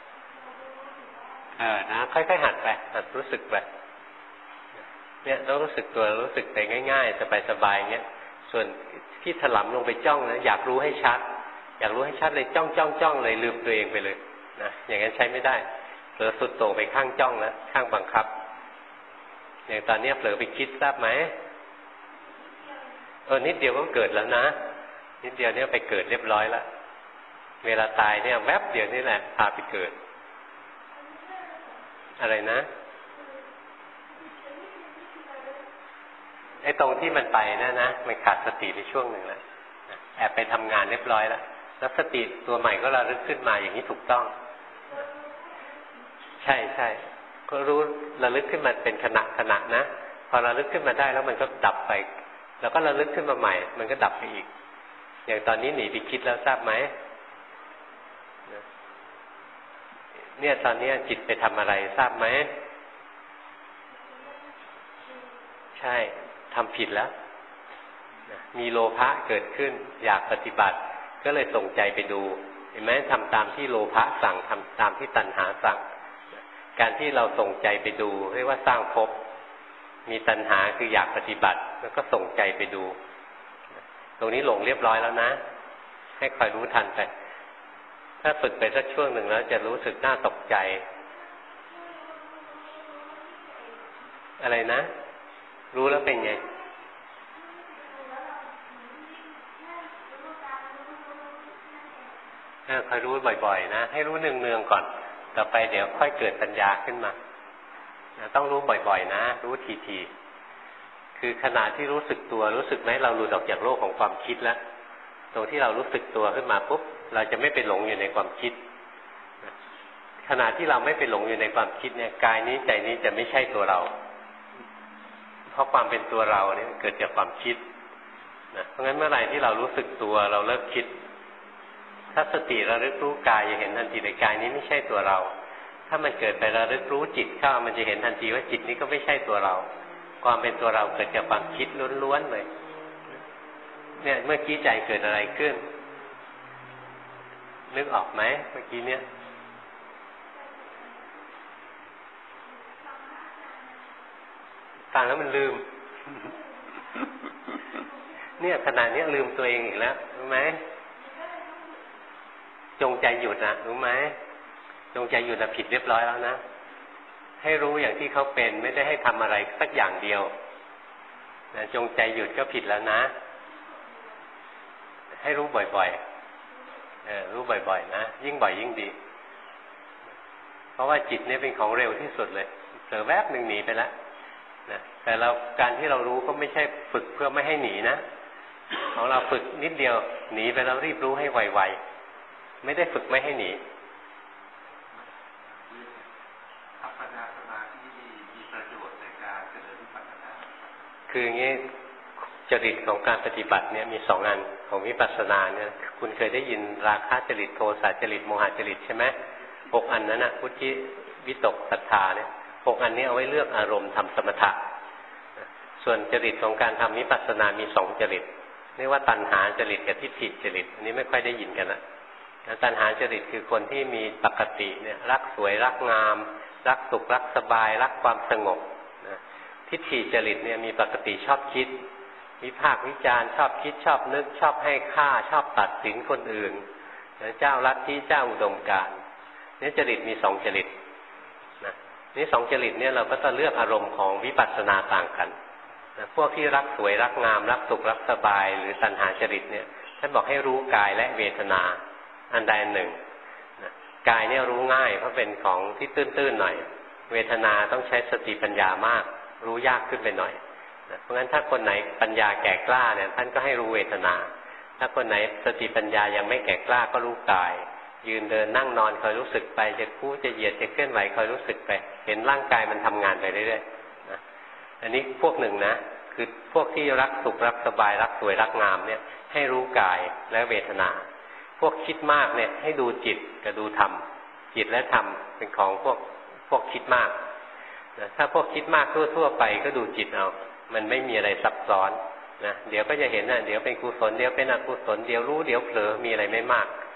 เออนะค่อยๆหัดไปหัดรู้สึกไปเนี่ยต้องรู้สึกตัวรู้สึกไปง่ายๆสบายๆเงี้ยส่วนที่ถลำลงไปจ้องนะอยากรู้ให้ชัดอยากรู้ให้ชัดเลยจ้องจ้องจ้องเลยลืมตัวเองไปเลยนะอย่างนั้นใช้ไม่ได้เผลอสุดโต่งไปข้างจ้องนะข้างบังคับอย่างตอนนี้เผลอไปคิดทราบไหมเออนิดเดียวก็เกิดแล้วนะนิดเดียวเนี่ยไปเกิดเรียบร้อยแล้วเวลาตายเนี่ยแวบเดียวนี่แหละพาไปเกิดอะไรนะไอ้ตรงที่มันไปนะนะมันขาดสติในช่วงหนึ่งแล้วแอบไปทำงานเรียบร้อยแล้วแล้วสติตัวใหม่ก็ระลึกขึ้นมาอย่างนี้ถูกต้องใช่ใช่ก็รู้ระลึกขึ้นมาเป็นขณะขณะนะพอระลึกขึ้นมาได้แล้วมันก็ดับไปแล้วก็ระลึกขึ้นมาใหม่มันก็ดับไปอีกอย่างตอนนี้หนีไปคิดแล้วทราบไหมเนี่ยตอนนี้จิตไปทำอะไรทราบไหมใช่ทำผิดแล้วมีโลภะเกิดขึ้นอยากปฏิบัติก็เลยส่งใจไปดูเห็นไหมทำตามที่โลภะสั่งทำตามที่ตัณหาสั่งการที่เราส่งใจไปดูเรียกว่าสร้างภพมีตัณหาคืออยากปฏิบัติแล้วก็ส่งใจไปดูตรงนี้หลงเรียบร้อยแล้วนะให้คอยรู้ทันไปถ้าฝึกไปสักช่วงหนึ่งแล้วจะรู้สึกน่าตกใจอะไรนะรู้แล้วเป็นไงคอยรู้บ่อยๆนะให้รู้เนืองๆก่อนต่อไปเดี๋ยวค่อยเกิดปัญญาขึ้นมาต้องรู้บ่อยๆนะรู้ทีๆคือขณะที่รู้สึกตัวรู้สึกไหมเราหลุดออกจากโลกของความคิดแล้วตรงที่เรารู้สึกตัวขึ้นมาปุ๊บเราจะไม่ไปหลงอยู่ในความคิดขณะที่เราไม่ไปหลงอยู่ในความคิดเนี่ยกายนี้ใจนี้จะไม่ใช่ตัวเราเพราะความเป็นตัวเราเนี่ยเกิดจากความคิดนะเพราะงั้นเมื่อไหร่ที่เรารู้สึกตัวเราเลิกคิดถ้าสติระลึกรู้กายจะเห็นทันทีในกายนี้ไม่ใช่ตัวเราถ้ามันเกิดไประลึกรู้จิตเข้ามันจะเห็นทันทีว่าจิตนี้ก็ไม่ใช่ตัวเราความเป็นตัวเราเกิดจากความคิดล้วนๆเลยเนี่ยเมื่อกี้ใจเกิดอะไรขึ้นนึกออกไหมเมื่อกี้เนี่ยฟังแล้วมันลืมเนี่ยขนาดนี้ลืมตัวเองอีกแล้วรู้ไหมจงใจหยุดนะรู้ไหมจงใจหยุดนะผิดเรียบร้อยแล้วนะให้รู้อย่างที่เขาเป็นไม่ได้ให้ทำอะไรสักอย่างเดียวนะจงใจหยุดก็ผิดแล้วนะให้รู้บ่อยๆเออรู้บ่อยๆนะยิ่งบ่อยยิ่งดีเพราะว่าจิตเนี่ยเป็นของเร็วที่สุดเลยเผลอแวบหนึ่งหนีไปแล้วนะแต่เราการที่เรารู้ก็ไม่ใช่ฝึกเพื่อไม่ให้หนีนะของเราฝึกนิดเดียวหนีไปแล้วรีบรู้ให้ไวๆไม่ได้ฝึกไม่ให้หนีอัปปนาสมาธิมีประโยชน์ในการเจริญวิปัสสนาคืออย่างนี้จริตของการปฏิบัติเนี่ยมีสองอันของวิปัสสนาเนี่ยคุณเคยได้ยินราคะจริตโทสะจริตโมหะจริตใช่ไหมหกอันนั้นนะพุทธิวิตกศรัทธาเนี่ยหกอันนี้เอาไว้เลือกอารมณ์ทำสมถะส่วนจริตของการทำวิปัสสนามีสองจริตเรียกว่าตัณหาจริตกับทิฏฐิจริตอันนี้ไม่ค่อยได้ยินกันนะตัณหาจริตคือคนที่มีปกติเนี่ยรักสวยรักงามรักสุขรักสบายรักความสงบนะทิฏฐิจริตเนี่ยมีปกติชอบคิดวิพากษ์วิจารณ์ชอบคิดชอบนึกชอบให้ค่าชอบตัดสินคนอื่นเจ้าลัทธิเจ้าอุดมการณ์นี่จริตมีสองจริตนะนี่สองจริตเนี่ยเราก็จะเลือกอารมณ์ของวิปัสสนาต่างกันนะพวกที่รักสวยรักงามรักสุขรักสบายหรือตัณหาจริตเนี่ยท่านบอกให้รู้กายและเวทนาอันใดอันหนึ่งนะกายเนี่ยรู้ง่ายเพราะเป็นของที่ตื้นๆหน่อยเวทนาต้องใช้สติปัญญามากรู้ยากขึ้นไปหน่อยนะเพราะงั้นถ้าคนไหนปัญญาแก่กล้าเนี่ยท่านก็ให้รู้เวทนาถ้าคนไหนสติปัญญายังไม่แก่กล้าก็รู้กายยืนเดินนั่งนอนคอยรู้สึกไปจะคู่จะเหยียดจะเคลื่อนไหวคอยรู้สึกไปเห็นร่างกายมันทำงานไปเรื่อยๆนะอันนี้พวกหนึ่งนะคือพวกที่รักสุขรักสบายรักสวยรักงามเนี่ยให้รู้กายและเวทนาพวกคิดมากเนี่ยให้ดูจิตกับดูธรรมจิตและธรรมเป็นของพวกพวกคิดมากนะถ้าพวกคิดมากทั่วๆไปก็ดูจิตเอามันไม่มีอะไรซับซ้อนนะเดี๋ยวก็จะเห็นนะเดี๋ยวเป็นกุศลเดี๋ยวเป็นอกุศลเดี๋ยวรู้เดี๋ยวเผลอมีอะไรไม่มาก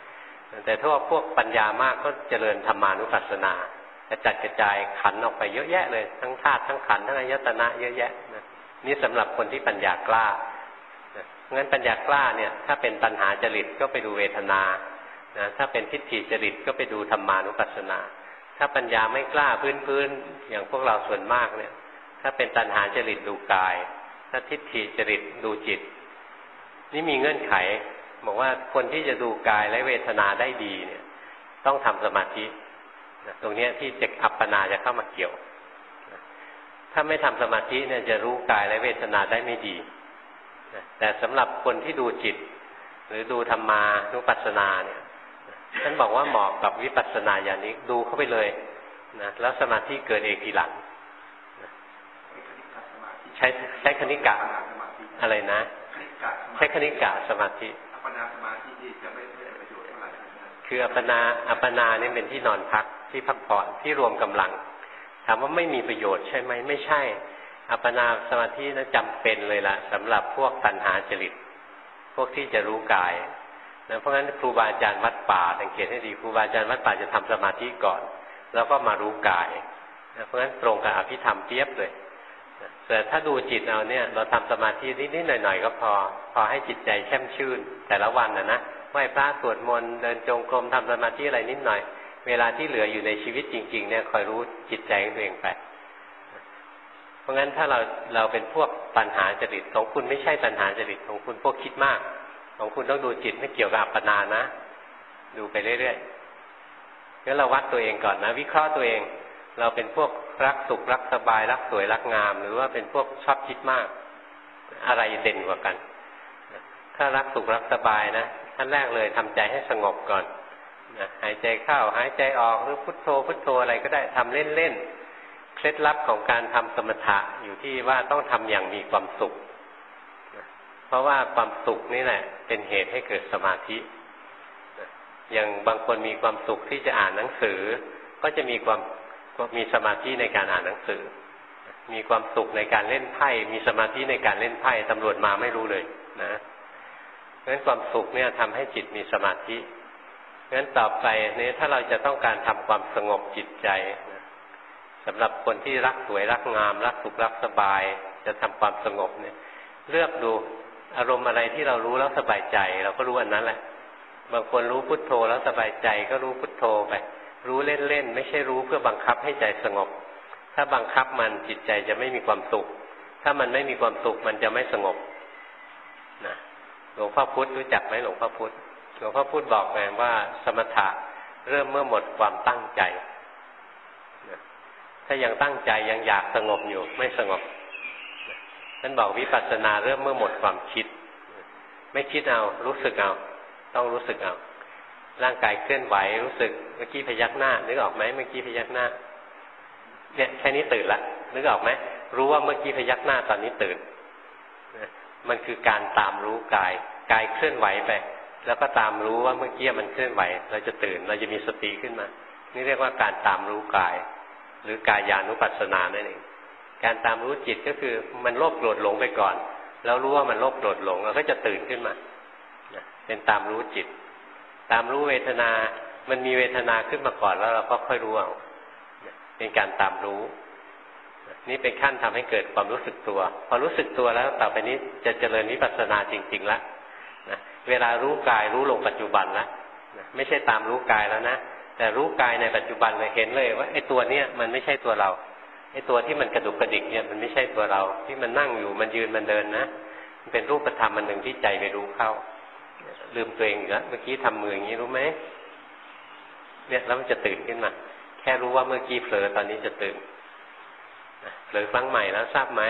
แต่ถ้าว่าพวกปัญญามากก็เจริญธรรมานุปัสสนากระจัดกระจายขันออกไปเยอะแยะเลยทั้งธาตุทั้งขันธ์ทั้งอายตนะเยอะแยะนะนี่สำหรับคนที่ปัญญากล้านะงั้นปัญญากล้าเนี่ยถ้าเป็นตัณหาจริตก็ไปดูเวทนานะถ้าเป็นทิฏฐิจริตก็ไปดูธรรมานุปัสสนาถ้าปัญญาไม่กล้าพื้นๆอย่างพวกเราส่วนมากเนี่ยถ้าเป็นตัณหาจริตดูกายถ้าทิฏฐิจริตดูจิตนี่มีเงื่อนไขบอกว่าคนที่จะดูกายและเวทนาได้ดีเนี่ยต้องทำสมาธินะตรงนี้ที่จะอัปปนาจะเข้ามาเกี่ยวนะถ้าไม่ทำสมาธิเนี่ยจะรู้กายและเวทนาได้ไม่ดีนะแต่สำหรับคนที่ดูจิตหรือดูธรรมานุปัสสนาเนี่ยท่านบอกว่าเหมาะกับวิปัสสนาญาณิกดูเข้าไปเลยนะแล้วสมาธิเกิดเองทีหลังนะใช้ใช้คณิกะอะไรนะใช้คณิกะสมาธิอัปปนาสมาธิที่จะไม่ได้ประโยชน์เท่าไหร่คืออัปปนาอัปปนานี่เป็นที่นอนพักที่พักผ่อนที่รวมกำลังถามว่าไม่มีประโยชน์ใช่ไหมไม่ใช่อัปปนาสมาธินั้นจำเป็นเลยล่ะสำหรับพวกตัณหาจริตพวกที่จะรู้กายนะเพราะงั้นครูบาอาจารย์วัดป่าสังเกตให้ดีครูบาอาจารย์วัดป่าจะทำสมาธิก่อนแล้วก็มารู้กายนะเพราะงั้นตรงกับอภิธรรมเทียบเลยแต่ถ้าดูจิตเอาเนี่ยเราทำสมาธินิดๆหน่อยๆก็พอพอให้จิตใจแช่มชื่นแต่ละวันนะนะไหว้พระสวดมนต์เดินจงกรมทำสมาธิอะไรนิดหน่อยเวลาที่เหลืออยู่ในชีวิตจริงๆเนี่ยคอยรู้จิตใจของตัวเองไปเพราะงั้นถ้าเราเราเป็นพวกตัณหาจริตของคุณไม่ใช่ตัณหาจริตของคุณพวกคิดมากของคุณต้องดูจิตไม่เกี่ยวกับอัปปนานะดูไปเรื่อยๆงั้นเราวัดตัวเองก่อนนะวิเคราะห์ตัวเองเราเป็นพวกรักสุขรักสบายรักสวยรักงามหรือว่าเป็นพวกชอบคิดมากอะไรเด่นกว่ากันถ้ารักสุขรักสบายนะขั้นแรกเลยทำใจให้สงบก่อนนะหายใจเข้าหายใจออกหรือพุทโธพุทโธอะไรก็ได้ทำเล่นๆเคล็ดลับของการทำสมถะอยู่ที่ว่าต้องทำอย่างมีความสุขนะเพราะว่าความสุขนี่แหละเป็นเหตุให้เกิดสมาธินะอย่างบางคนมีความสุขที่จะอ่านหนังสือก็จะมีความก็มีสมาธิในการอ่านหนังสือมีความสุขในการเล่นไพ่มีสมาธิในการเล่นไพ่ตำรวจมาไม่รู้เลยนะเพราะฉะนั้นความสุขเนี่ยทำให้จิตมีสมาธิเพราะฉะนั้นต่อไปนี้ถ้าเราจะต้องการทำความสงบจิตใจนะสำหรับคนที่รักสวยรักงามรักสุขรักสบายจะทำความสงบเนี่ยเลือกดูอารมณ์อะไรที่เรารู้แล้วสบายใจเราก็รู้อันนั้นแหละบางคนรู้พุทโธแล้วสบายใจก็รู้พุทโธไปรู้เล่นๆไม่ใช่รู้เพื่อบังคับให้ใจสงบถ้าบังคับมันจิตใจจะไม่มีความสุขถ้ามันไม่มีความสุขมันจะไม่สงบนะหลวงพ่อพุธรู้จักไหมหลวงพ่อพุธหลวงพ่อพุธบอกไงว่าสมถะเริ่มเมื่อหมดความตั้งใจนะถ้ายังตั้งใจยังอยากสงบอยู่ไม่สงบนะท่านบอกวิปัสสนาเริ่มเมื่อหมดความคิดไม่คิดเอารู้สึกเอาต้องรู้สึกเอาร่างกายเคลื่อนไหวรู้สึกเมื่อกี้พยักหน้านึกออกไหมเมื่อกี้พยักหน้าเนี่ยแค่นี้ตื่นละนึกออกไหมรู้ว่าเมื่อกี้พยักหน้าตอนนี้ตื่นมันคือการตามรู้กายกายเคลื่อนไหวไปแล้วก็ตามรู้ว่าเมื่อกี้มันเคลื่อนไหวเราจะตื่นเราจะมีสติขึ้นมานี่เรียกว่าการตามรู้กายหรือกายานุปัสสนานั่นเองการตามรู้จิตก็คือมันโลภโกรธหลงไปก่อนแล้วรู้ว่ามันโลภโกรธหลงเราก็จะตื่นขึ้นมาเป็นตามรู้จิตตามรู้เวทนามันมีเวทนาขึ้นมาก่อนแล้วเราก็ค่อยรู้เอาเป็นการตามรู้นี่เป็นขั้นทำให้เกิดความรู้สึกตัวพอรู้สึกตัวแล้วต่อไปนี้จะเจริญวิปัสสนาจริงๆแล้วนะเวลารู้กายรู้ลงปัจจุบันแล้วนะไม่ใช่ตามรู้กายแล้วนะแต่รู้กายในปัจจุบันเลยเห็นเลยว่าไอ้ตัวเนี้ยมันไม่ใช่ตัวเราไอ้ตัวที่มันกระดุกกระดิกเนี่ยมันไม่ใช่ตัวเราที่มันนั่งอยู่มันยืนมันเดินนะมันเป็นรูปธรรมอันหนึ่งที่ใจไปรู้เข้าลืมตัวเองอีกแล้วเมื่อกี้ทำมืออย่างนี้รู้ไหมเนี่ยแล้วมันจะตื่นขึ้นมาแค่รู้ว่าเมื่อกี้เผลอตอนนี้จะตื่นเผลอครั้งใหม่แล้วทราบไหม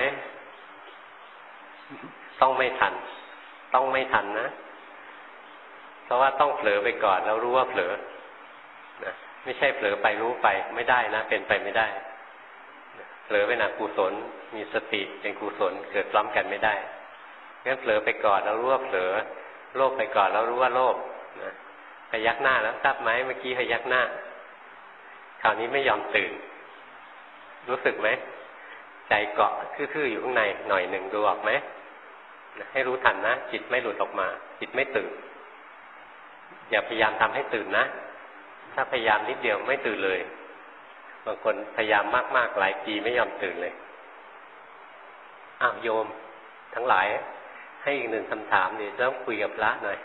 ต้องไม่ทันต้องไม่ทันนะเพราะว่าต้องเผลอไปก่อนแล้วรู้ว่าเผลอนะไม่ใช่เผลอไปรู้ไปไม่ได้นะเป็นไปไม่ได้เผลอเป็นอกุศลมีสติเป็นกุศลเกิดพร้อมกันไม่ได้งั้นเผลอไปก่อนแล้วรู้ว่าเผลอโลภไปก่อนแล้วรู้ว่าโลภนะพยักหน้าแล้วทราบไหมเมื่อกี้พยักหน้าคราวนี้ไม่ยอมตื่นรู้สึกไหมใจเกาะทื่อๆอยู่ข้างในหน่อยหนึ่งดูออกไหมให้รู้ทันนะจิตไม่หลุดออกมาจิตไม่ตื่นอย่าพยายามทำให้ตื่นนะถ้าพยายามนิดเดียวไม่ตื่นเลยบางคนพยายามมากๆหลายปีไม่ยอมตื่นเลยอ้าวโยมทั้งหลายให้อีกหนึ่งคำถามนี่ต้องคุยกับพระหน่อย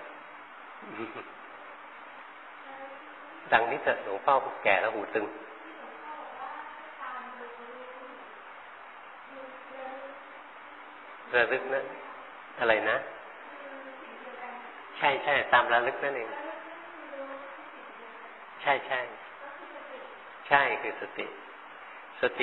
ดังนี้เถอะหลวงพ่อแก่แล้วหูตึงระลึกนะอะไรนะใช่ใช่ตามระลึกนั่นเองใช่ใช่ใช่คือสติสติ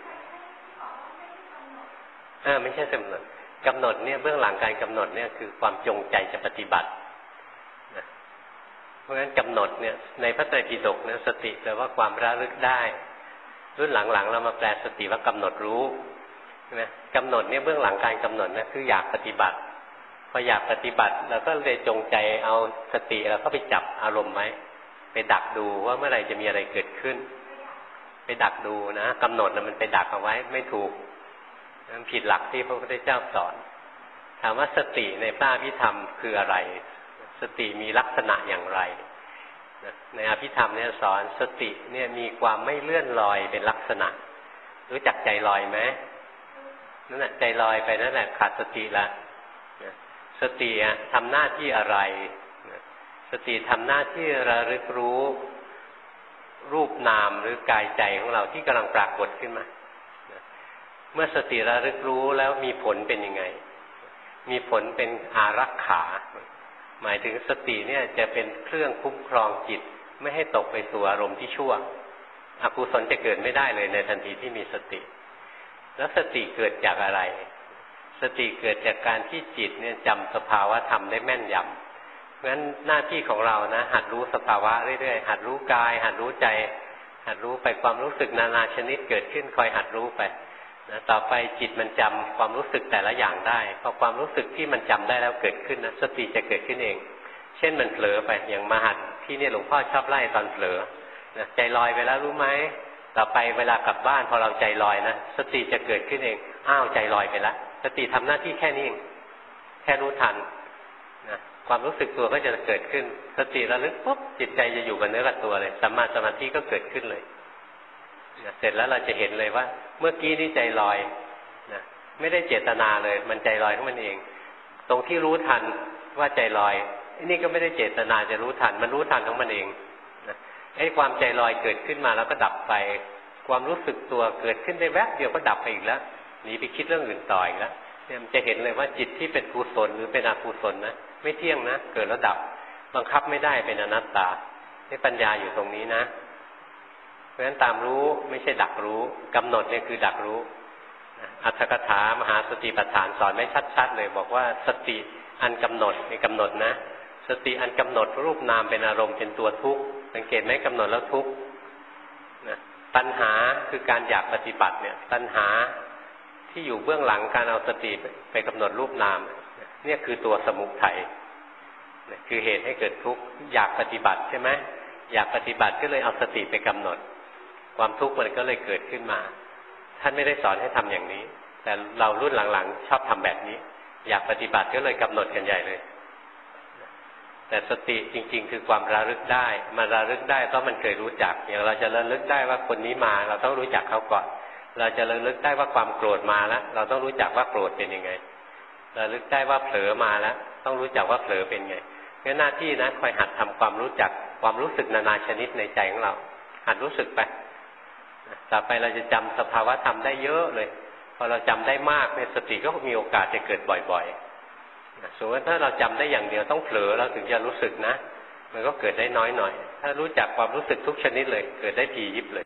เออไม่ใช่กำหนดกำหนดเนี่ยเบื้องหลังการกำหนดเนี่ยคือความจงใจจะปฏิบัตินะเพราะฉะนั้นกำหนดเนี่ยในพระไตรปิฎกเนี่ยสติแปลว่าความระลึกได้รุ่นหลังๆเรามาแปลสติว่ากำหนดรู้ใช่ไหมกำหนดเนี่ยเบื้องหลังการกำหนดเนี่ยคืออยากปฏิบัติพออยากปฏิบัติเราก็เลยจงใจเอาสติแล้วก็ไปจับอารมณ์ไว้ไปดักดูว่าเมื่อไหร่จะมีอะไรเกิดขึ้นไปดักดูนะกำหนดนะมันไปดักเอาไว้ไม่ถูกมันผิดหลักที่พระพุทธเจ้าสอนถามว่าสติในพระอภิธรรมคืออะไรสติมีลักษณะอย่างไรในอภิธรรมเนี่ยสอนสติเนี่ยมีความไม่เลื่อนลอยเป็นลักษณะรู้จักใจลอยไหมนั่นแหละใจลอยไปนั่นแหละขาดสติละสติทำหน้าที่อะไรสติทำหน้าที่ระลึกรู้รูปนามหรือกายใจของเราที่กำลังปรากฏขึ้นมาเมื่อสติระลึกรู้แล้วมีผลเป็นยังไงมีผลเป็นอารักขาหมายถึงสติเนี่ยจะเป็นเครื่องคุ้มครองจิตไม่ให้ตกไปสู่อารมณ์ที่ชั่วอกุศลจะเกิดไม่ได้เลยในทันทีที่มีสติแล้วสติเกิดจากอะไรสติเกิดจากการที่จิตเนี่ยจำสภาวะธรรมได้แม่นยำเพราะฉะนั้นหน้าที่ของเรานะหัดรู้สภาวะเรื่อยๆหัดรู้กายหัดรู้ใจหัดรู้ไปความรู้สึกนานาชนิดเกิดขึ้นคอยหัดรู้ไปนะต่อไปจิตมันจำความรู้สึกแต่ละอย่างได้พอความรู้สึกที่มันจำได้แล้วเกิดขึ้นนะสติจะเกิดขึ้นเองเช่นมันเผลอไปอย่างมหัดที่นี่หลวงพ่อชอบไล่ตอนเผลอนะใจลอยไปแล้วรู้ไหมต่อไปเวลากลับบ้านพอเราใจลอยนะสติจะเกิดขึ้นเองอ้าวใจลอยไปแล้วสติทำหน้าที่แค่นี้เองแค่รู้ทันนะความรู้สึกตัวก็จะเกิดขึ้นสติระลึกปุ๊บจิตใจจะอยู่กับเนื้อกับตัวเลยสัมมาสมาธิก็เกิดขึ้นเลยนะเสร็จแล้วเราจะเห็นเลยว่าเมื่อกี้นี่ใจลอยนะไม่ได้เจตนาเลยมันใจลอยของมันเองตรงที่รู้ทันว่าใจลอยนี่ก็ไม่ได้เจตนาจะรู้ทันมันรู้ทันของมันเองนะไอ้ความใจลอยเกิดขึ้นมาแล้วก็ดับไปความรู้สึกตัวเกิดขึ้นได้แวบเดียวก็ดับไปอีกแล้วหนีไปคิดเรื่องอื่นต่ออีกแล้วเนี่ยมันจะเห็นเลยว่าจิตที่เป็นกุศลหรือเป็นอกุศลนะไม่เที่ยงนะเกิดแล้วดับบังคับไม่ได้เป็นอนัตตานี่ปัญญาอยู่ตรงนี้นะเพราะฉะนั้นตามรู้ไม่ใช่ดักรู้กำหนดเนี่ยคือดักรู้อัตถกถามหาสติปัฏฐานสอนไม่ชัดๆเลยบอกว่าสติอันกำหนดในกำหนดนะสติอันกำหนดรูปนามเป็นอารมณ์เป็นตัวทุกข์สังเกตไหมกำหนดแล้วทุกข์นะตัณหาคือการอยากปฏิบัติเนี่ยตัณหาที่อยู่เบื้องหลังการเอาสติไปกำหนดรูปนามเนี่ยคือตัวสมุทัยคือเหตุให้เกิดทุกข์อยากปฏิบัติใช่ไหมอยากปฏิบัติก็เลยเอาสติไปกำหนดความทุกข์มันก็เลยเกิดขึ้นมาท่านไม่ได้สอนให้ทำอย่างนี้แต่เรารุ่นหลังๆชอบทำแบบนี้อยากปฏิบัติก็เลยกำหนดกันใหญ่เลยแต่สติจริงๆคือความระลึกได้มันระลึกได้เพราะมันเคยรู้จักอย่างเราจะระลึกได้ว่าคนนี้มาเราต้องรู้จักเขาก่อนเราจะระลึกได้ว่าความโกรธมาแล้วเราต้องรู้จักว่าโกรธเป็นยังไงระลึกได้ว่าเผลอมาแล้วต้องรู้จักว่าเผลอเป็นไงงั้นหน้าที่นะคอยหัดทำความรู้จักความรู้สึกนานาชนิดในใจของเราหัดรู้สึกไปต่อไปเราจะจำสภาวะธรรมได้เยอะเลยพอเราจำได้มากเนี่ยสติก็มีโอกาสจะเกิดบ่อยๆสมมติถ้าเราจำได้อย่างเดียวต้องเผลอเราถึงจะรู้สึกนะมันก็เกิดได้น้อยหน่อยถ้ารู้จักความรู้สึกทุกชนิดเลยเกิดได้ทียิบเลย